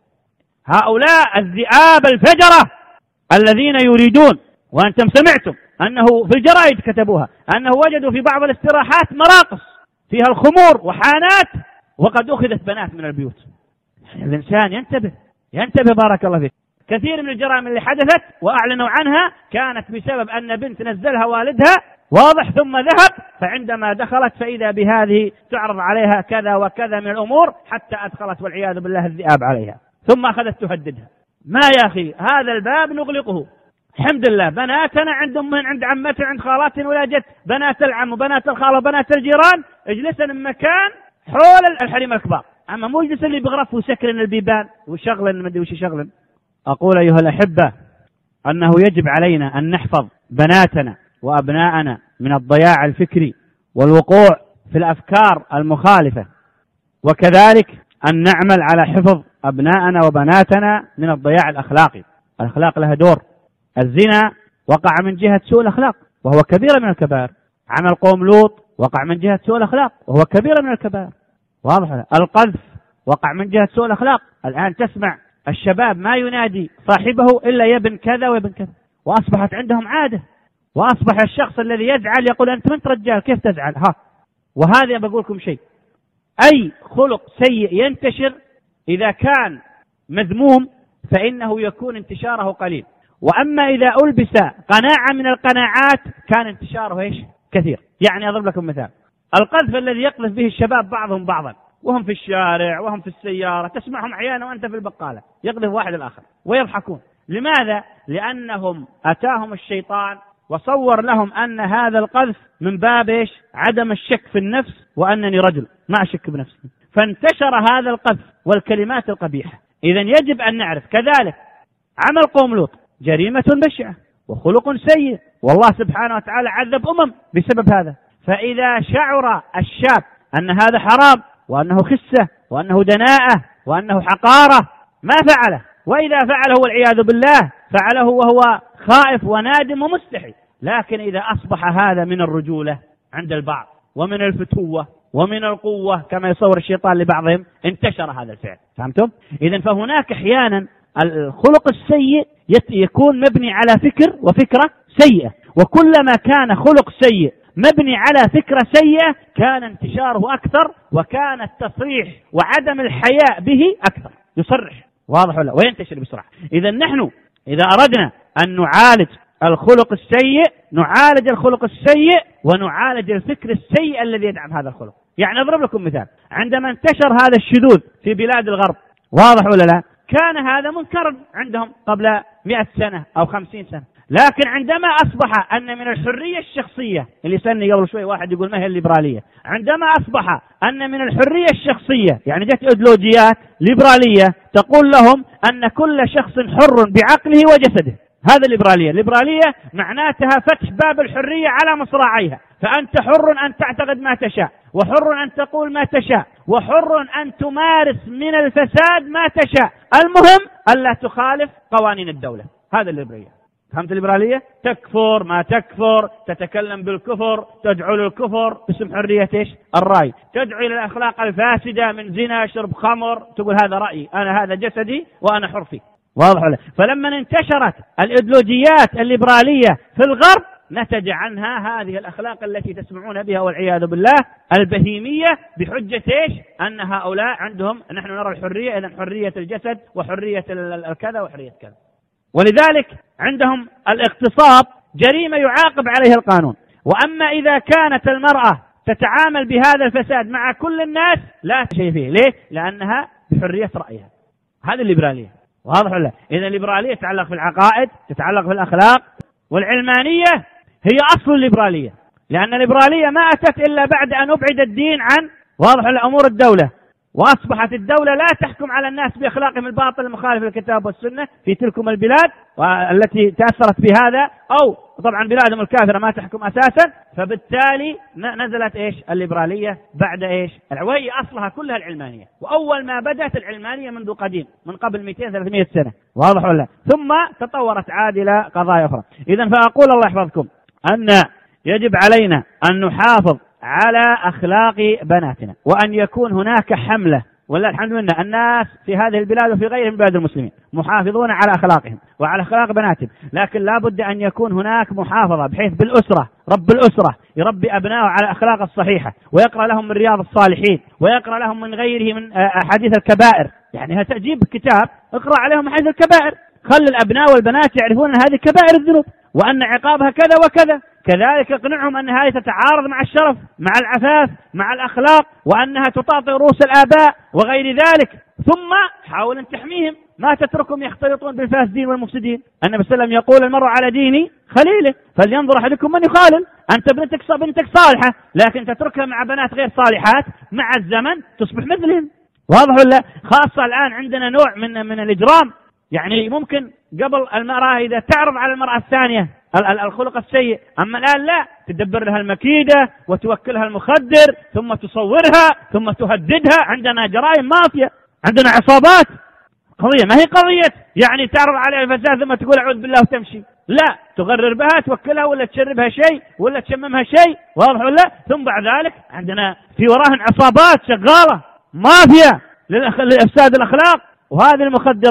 S2: هؤلاء الذئاب الفجرة الذين يريدون، وأنتم سمعتم أنه في الجرائد كتبوها أنه وجدوا في بعض الاستراحات مراقص فيها الخمور وحانات، وقد أخذت بنات من البيوت. الإنسان ينتبه بارك الله فيك. كثير من الجرائم اللي حدثت وأعلنوا عنها كانت بسبب أن بنت نزلها والدها، واضح، ثم ذهب، فعندما دخلت فإذا بهذه تعرض عليها كذا وكذا من الأمور، حتى أدخلت والعياذ بالله الذئاب عليها، ثم أخذت تهددها. ما يا أخي، هذا الباب نغلقه. الحمد لله بناتنا عند أمهن، عند عمتهن، عند خالاتهن ولا جد، بنات العم وبنات الخالة وبنات الجيران اجلسن مكان حول الحريم الكبار. أما مو يجلس اللي بغرف وسكرن البيبان وشغلن مدري وش شغلن. أقول أيها الأحبة أنه يجب علينا أن نحفظ بناتنا وأبناءنا من الضياع الفكري والوقوع في الأفكار المخالفة، وكذلك أن نعمل على حفظ أبناءنا وبناتنا من الضياع الأخلاقي. الأخلاق لها دور. الزنا وقع من جهة سوء الأخلاق وهو كبيرة من الكبائر. عمل قوم لوط وقع من جهة سوء الأخلاق وهو كبيرة من الكبائر، واضح. القذف وقع من جهة سوء الأخلاق. الآن تسمع الشباب ما ينادي صاحبه إلا يا ابن كذا وابن كذا، وأصبحت عندهم عادة، وأصبح الشخص الذي يزعل يقول أنت من رجال كيف تزعل وهذا بقولكم شيء، أي خلق سيء ينتشر إذا كان مذموم فإنه يكون انتشاره قليل، وأما إذا ألبس قناعة من القناعات كان انتشاره إيش؟ كثير. يعني أضرب لكم مثال، القذف الذي يقذف به الشباب بعضهم بعضا وهم في الشارع وهم في السيارة، تسمعهم أحيانا وأنت في البقالة يقذف واحد الآخر ويضحكون. لماذا؟ لأنهم أتاهم الشيطان وصور لهم أن هذا القذف من باب إيش؟ عدم الشك في النفس، وأنني رجل ما أشك بنفسي، فانتشر هذا القذف والكلمات القبيحة. إذن يجب أن نعرف كذلك عمل قوم لوط جريمة بشعة وخلق سيء، والله سبحانه وتعالى عذب بسبب هذا. فإذا شعر الشاب أن هذا حرام وأنه خسة وأنه دناءة وأنه حقارة ما فعله، وإذا فعله والعياذ بالله فعله وهو خائف ونادم ومستحي. لكن إذا أصبح هذا من الرجولة عند البعض ومن الفتوة ومن القوة كما يصور الشيطان لبعضهم، انتشر هذا الفعل. فهمتم؟ إذن فهناك أحيانا الخلق السيء يكون مبني على فكر وفكرة سيئة، وكلما كان خلق سيء مبني على فكرة سيئة كان انتشاره أكثر، وكان التصريح وعدم الحياء به أكثر، يصرح واضح ولا وينتشر بسرعة. إذا نحن إذا أردنا أن نعالج الخلق السيء نعالج الخلق السيء ونعالج الفكر السيء الذي يدعم هذا الخلق. يعني أضرب لكم مثال، عندما انتشر هذا الشذوذ في بلاد الغرب واضح ولا لا، كان هذا منكرا عندهم قبل 100 سنة أو 50 سنة، لكن عندما أصبح أن من الحرية الشخصية، اللي سني قبل شوي واحد يقول ما هي الليبرالية، عندما أصبح أن من الحرية الشخصية يعني جت إيديولوجيات ليبرالية تقول لهم أن كل شخص حر بعقله وجسده، هذا الليبرالية. الليبرالية معناتها فتح باب الحرية على مصراعيها، فأنت حر أن تعتقد ما تشاء، وحر أن تقول ما تشاء، وحر أن تمارس من الفساد ما تشاء، المهم ألا تخالف قوانين الدولة. هذا الليبرالية. فهمت الليبرالية؟ تكفر ما تكفر، تتكلم بالكفر، تدعو للكفر باسم حرية إيش؟ الرأي، تدعو إلى الأخلاق الفاسدة من زنا شرب خمر، تقول هذا رأيي أنا، هذا جسدي وأنا حر فيه. واضح ولا؟ فلما انتشرت الإيديولوجيات الليبرالية في الغرب نتج عنها هذه الأخلاق التي تسمعون بها والعياذ بالله البهيمية، بحجة إيش؟ أن هؤلاء عندهم نحن نرى الحرية، إذن حرية الجسد وحرية الكذا وحرية كذا. ولذلك عندهم الاغتصاب جريمة يعاقب عليها القانون، وأما إذا كانت المرأة تتعامل بهذا الفساد مع كل الناس لا شيء فيه. ليه؟ لأنها بحرية رأيها. هذه الليبرالية. واضح ولا؟ إذا الليبرالية تتعلق في العقائد، تتعلق في الأخلاق، والعلمانية هي أصل الليبرالية، لأن الليبرالية ما أتت إلا بعد أن أبعد الدين عن واضح ولا أمور الدولة، وأصبحت الدولة لا تحكم على الناس بأخلاقهم الباطل المخالف للكتاب والسنة في تلكم البلاد التي تأثرت بهذا، أو طبعا بلادهم الكافرة ما تحكم أساسا، فبالتالي نزلت إيش؟ الليبرالية بعد إيش؟ وهي أصلها كلها العلمانية، وأول ما بدأت العلمانية منذ قديم من قبل 200-300 سنة. واضح ولا؟ ثم تطورت عاد إلى قضايا أخرى. إذن فأقول الله يحفظكم أن يجب علينا أن نحافظ على أخلاق بناتنا، وأن يكون هناك حملة، ولا الحمد لله الناس في هذه البلاد وفي غيرها من بلاد المسلمين محافظون على أخلاقهم وعلى أخلاق بناتهم، لكن لا بد أن يكون هناك محافظة بحيث بالأسرة رب الأسرة يربي أبنائه على الأخلاق الصحيحة، ويقرأ لهم من رياض الصالحين، ويقرأ لهم من غيره من أحاديث الكبائر. يعني تجيب كتاب اقرأ عليهم أحاديث الكبائر، خلي الأبناء والبنات يعرفون أن هذه كبائر الذنوب وأن عقابها كذا وكذا. كذلك اقنعهم أن هذه تتعارض مع الشرف، مع العفاف، مع الأخلاق، وأنها تطاطئ رؤوس الآباء وغير ذلك. ثم حاول أن تحميهم، ما تتركهم يختلطون بالفاسدين والمفسدين. النبي صلى الله عليه وسلم يقول المرء على دين خليله فلينظر أحدكم من يخالل. أنت بنتك صالحة لكن تتركها مع بنات غير صالحات، مع الزمن تصبح مثلهم. واضح ولا؟ خاصة الآن عندنا نوع من الإجرام، يعني ممكن قبل المرأة إذا تعرض على المرأة الثانية الخلق السيء، أما الآن لا، تدبر لها المكيدة وتوكلها المخدر ثم تصورها ثم تهددها. عندنا جرائم مافيا، عندنا عصابات. قضية ما هي قضية يعني تعرض عليها الفساد ثم تقول أعوذ بالله وتمشي، لا، تغرر بها، توكلها ولا تشربها شيء ولا تشممها شيء. واضح ولا؟ ثم بعد ذلك عندنا في وراهن عصابات شغالة مافيا لإفساد الأخلاق. وهذه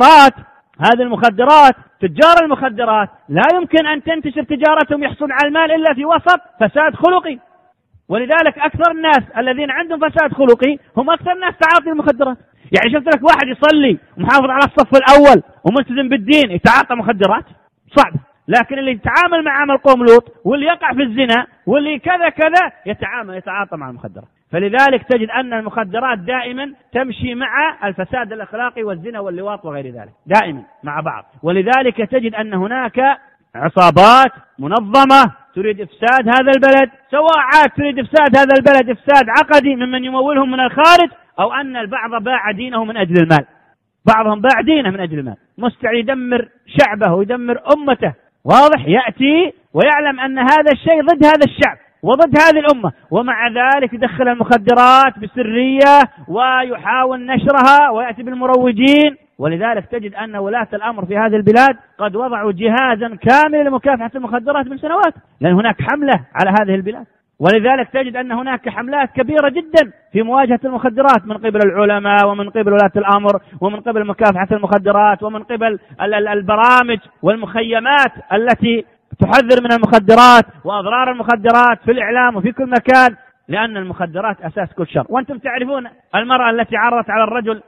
S2: المخدرات تجار المخدرات لا يمكن أن تنتشر تجارتهم يحصل على المال إلا في وسط فساد خلقي، ولذلك أكثر الناس الذين عندهم فساد خلقي هم أكثر الناس تعاطي المخدرات. يعني شفت لك واحد يصلي ومحافظ على الصف الأول وملتزم بالدين يتعاطى مخدرات؟ صعب. لكن اللي يتعامل مع عمل قوم لوط واللي يقع في الزنا واللي كذا يتعاطى مع المخدرات. فلذلك تجد أن المخدرات دائما تمشي مع الفساد الأخلاقي والزنا واللواط وغير ذلك، دائما مع بعض. ولذلك تجد أن هناك عصابات منظمة تريد إفساد هذا البلد، سواء عاد تريد إفساد هذا البلد إفساد عقدي ممن يمولهم من الخارج، أو أن البعض باع دينه من أجل المال. بعضهم باع دينه من أجل المال، مستعد يدمر شعبه ويدمر أمته. واضح؟ يأتي ويعلم أن هذا الشيء ضد هذا الشعب، وضد هذه الأمة، ومع ذلك يدخل المخدرات بسرية ويحاول نشرها ويأتي بالمروجين. ولذلك تجد أن ولاة الأمر في هذه البلاد قد وضعوا جهازا كاملا لمكافحة المخدرات من سنوات، لأن هناك حملة على هذه البلاد. ولذلك تجد أن هناك حملات كبيرة جدا في مواجهة المخدرات من قبل العلماء ومن قبل ولاة الأمر ومن قبل مكافحة المخدرات ومن قبل البرامج والمخيمات التي تحذر من المخدرات وأضرار المخدرات في الإعلام وفي كل مكان، لأن المخدرات أساس كل شر. وأنتم تعرفون المرأة التي عرضت على الرجل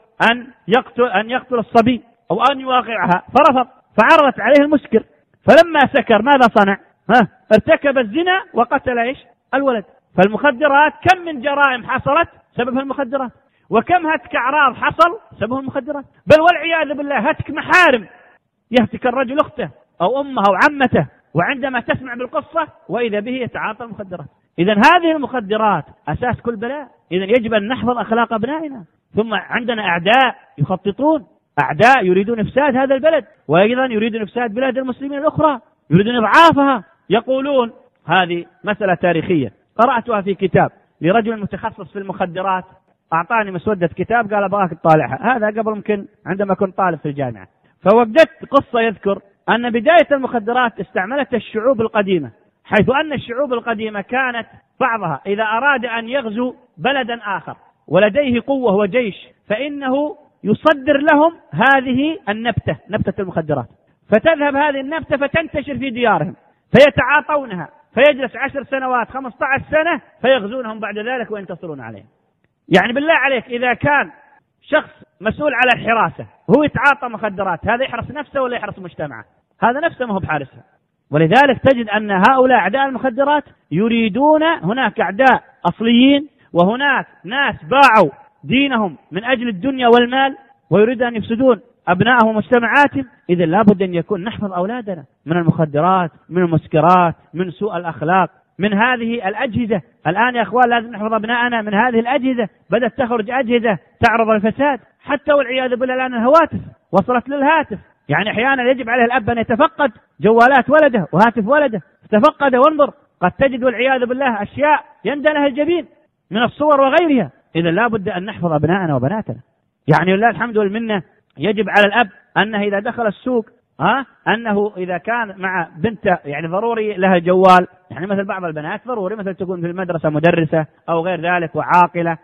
S2: أن يقتل الصبي أو أن يواقعها فرفض، فعرضت عليه المسكر، فلما سكر ماذا صنع؟ ارتكب الزنا وقتل إيش؟ الولد. فالمخدرات كم من جرائم حصلت سببها المخدرات، وكم هتك أعراض حصل سببها المخدرات، بل والعياذ بالله هتك محارم، يهتك الرجل أخته أو أمه أو عمته، وعندما تسمع بالقصة وإذا به يتعاطى المخدرات. إذن هذه المخدرات أساس كل بلاء. إذن يجب أن نحفظ أخلاق أبنائنا. ثم عندنا أعداء يخططون، أعداء يريدون إفساد هذا البلد، وأيضا يريدون إفساد بلاد المسلمين الأخرى، يريدون إضعافها. يقولون هذه مسألة تاريخية قرأتها في كتاب لرجل متخصص في المخدرات، أعطاني مسودة كتاب قال أبغاك تطالعها، هذا قبل يمكن عندما كنت طالب في الجامعة. فوجدت قصة يذكر أن بداية المخدرات استعملتها الشعوب القديمة، حيث أن الشعوب القديمة كانت بعضها إذا أراد أن يغزو بلدا آخر ولديه قوة وجيش فإنه يصدر لهم هذه النبتة، نبتة المخدرات، فتذهب هذه النبتة فتنتشر في ديارهم فيتعاطونها، فيجلس 10 سنوات 15 سنة فيغزونهم بعد ذلك وينتصرون عليهم. يعني بالله عليك إذا كان شخص مسؤول على الحراسة هو يتعاطى مخدرات، هذا يحرس نفسه ولا يحرس مجتمعه؟ هذا نفسه ما هو بحارسها. ولذلك تجد أن هؤلاء أعداء المخدرات يريدون، هناك أعداء أصليين وهناك ناس باعوا دينهم من أجل الدنيا والمال ويريدون أن يفسدون أبنائهم ومجتمعاتهم. إذن لابد أن يكون نحفظ أولادنا من المخدرات، من المسكرات، من سوء الأخلاق، من هذه الأجهزة. الآن يا أخوان لازم نحفظ أبنائنا من هذه الأجهزة، بدأت تخرج أجهزة تعرض الفساد، حتى والعياذ بالله الآن الهواتف وصلت للهاتف. يعني أحيانا يجب عليه الأب أن يتفقد جوالات ولده وهاتف ولده، تفقده وانظر، قد تجد والعياذ بالله أشياء يندى لها الجبين من الصور وغيرها. إذا لابد أن نحفظ أبنائنا وبناتنا. يعني لله الحمد والمنة، يجب على الأب أنه إذا دخل السوق أنه إذا كان مع بنته يعني ضروري لها جوال، يعني مثل بعض البنات ضروري مثل تكون في المدرسة مدرسة أو غير ذلك وعاقلة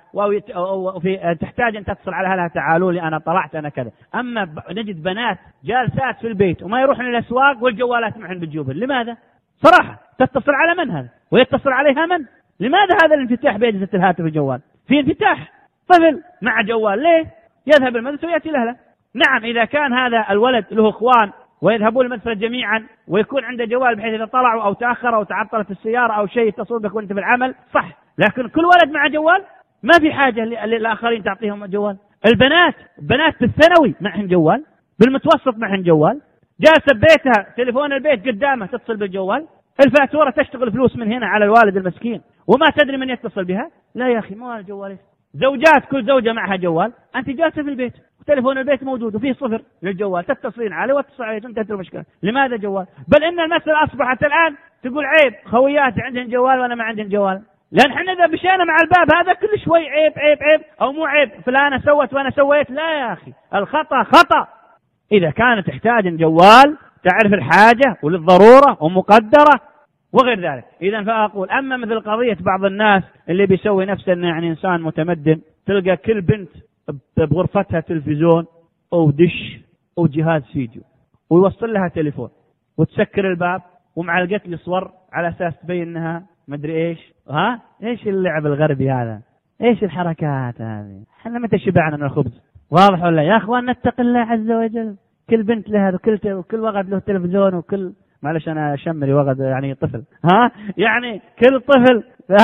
S2: تحتاج أن تتصل على أهلها تعالوا لي أنا طلعت أنا كذا. أما نجد بنات جالسات في البيت وما يروحن الأسواق والجوالات معهن بتجوبهن، لماذا؟ صراحة تتصل على من هذا ويتصل عليها من؟ لماذا هذا الانفتاح بأجهزة الهاتف الجوال؟ في انفتاح طفل مع جوال ليه؟ يذهب المدرسة ويأتي لأهله. نعم إذا كان هذا الولد له إخوان ويذهبون المدرسة جميعا ويكون عنده جوال بحيث إذا طلعوا أو تأخروا أو تعطلت السيارة أو شيء يتصل بك وأنت في العمل صح، لكن كل ولد مع جوال ما في حاجة للآخرين تعطيهم جوال. البنات في الثانوي معهم جوال، بالمتوسط معهم جوال، جالسة ببيتها تليفون البيت قدامه تتصل بالجوال، الفاتورة تشتغل فلوس من هنا على الوالد المسكين وما تدري من يتصل بها. لا يا أخي ما الجوال. زوجات كل زوجة معها جوال، أنت جالسة في البيت وتليفون البيت موجود وفيه صفر للجوال، تتصلين عليه واتصل عليه تنتهي المشكلة. لماذا جوال؟ بل إن المسألة أصبحت الآن تقول عيب خوياتي عندهم جوال وأنا ما عندي جوال، لأن احنا إذا مشينا مع الباب هذا كل شوي عيب عيب عيب أو مو عيب فلانة سوت وأنا سويت. لا يا أخي الخطأ خطأ. إذا كانت تحتاج جوال تعرف الحاجة وللضرورة ومقدرة وغير ذلك. إذن فأقول أما مثل قضية بعض الناس اللي بيسوي نفسه أنه يعني إنسان متمدن، تلقى كل بنت بغرفتها تلفزيون أو دش أو جهاز فيديو ويوصل لها تليفون وتسكر الباب ومعلقت لي صور على أساس تبين أنها مدري إيش. إيش اللعب الغربي هذا؟ إيش الحركات هذه؟ احنا متى شبعنا من الخبز؟ واضح ولا يا أخوان؟ نتق الله عز وجل. كل بنت لها وكل وقت له تلفزيون وكل معلش أنا شمري وقت يعني طفل يعني كل طفل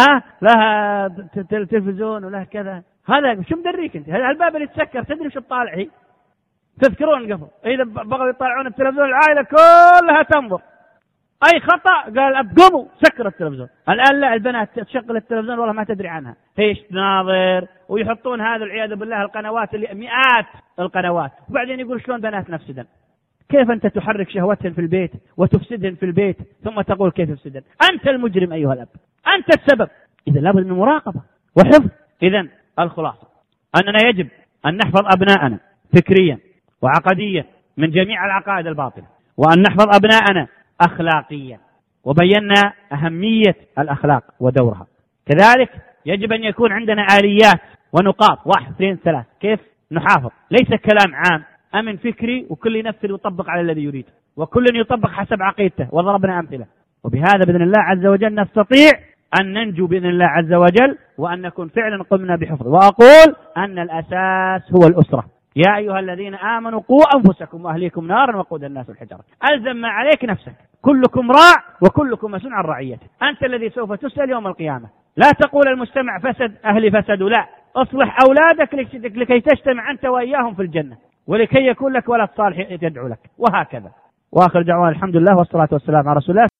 S2: لها تلفزيون وله كذا. هذا شو مدريك أنت؟ الباب اللي تسكر تدري شو تطالع هي؟ تذكرون قبل إذا بغوا يطالعون التلفزيون العائلة كلها تنظر. أي خطأ قال الأب قوموا سكر التلفزيون. الآن لا، البنات تشغل التلفزيون والله ما تدري عنها، هيش تناظر ويحطون هذا العياذ بالله القنوات اللي مئات القنوات، وبعدين يقول شلون بنات نفسدن. كيف أنت تحرك شهوتهن في البيت وتفسدهن في البيت ثم تقول كيف تفسدهن؟ أنت المجرم أيها الأب، أنت السبب. إذا لابد من مراقبة وحفظ. إذن الخلاصة أننا يجب أن نحفظ أبناءنا فكريا وعقديا من جميع العقائد الباطلة، وأن نحفظ أبناءنا أخلاقيا، وبينا أهمية الأخلاق ودورها. كذلك يجب أن يكون عندنا آليات ونقاط 1 2 3 كيف نحافظ، ليس كلام عام أمن فكري وكل ينفذ ويطبق على الذي يريد وكل يطبق حسب عقيدته، وضربنا أمثلة. وبهذا بإذن الله عز وجل نستطيع أن ننجو بإذن الله عز وجل، وأن نكون فعلا قمنا بحفظ. وأقول أن الأساس هو الأسرة. يا أيها الذين آمنوا قوا أنفسكم وأهليكم نارا وقودها الناس والحجارة. ألزم ما عليك نفسك، كلكم راع وكلكم مسؤول عن رعيته، أنت الذي سوف تسأل يوم القيامة. لا تقول المجتمع فسد أهلي فسدوا، لا، اصلح أولادك لكي تجتمع أنت وإياهم في الجنة، ولكي يكون لك ولد صالح يدعو لك، وهكذا. وآخر دعوانا الحمد لله والصلاة والسلام على رسول الله.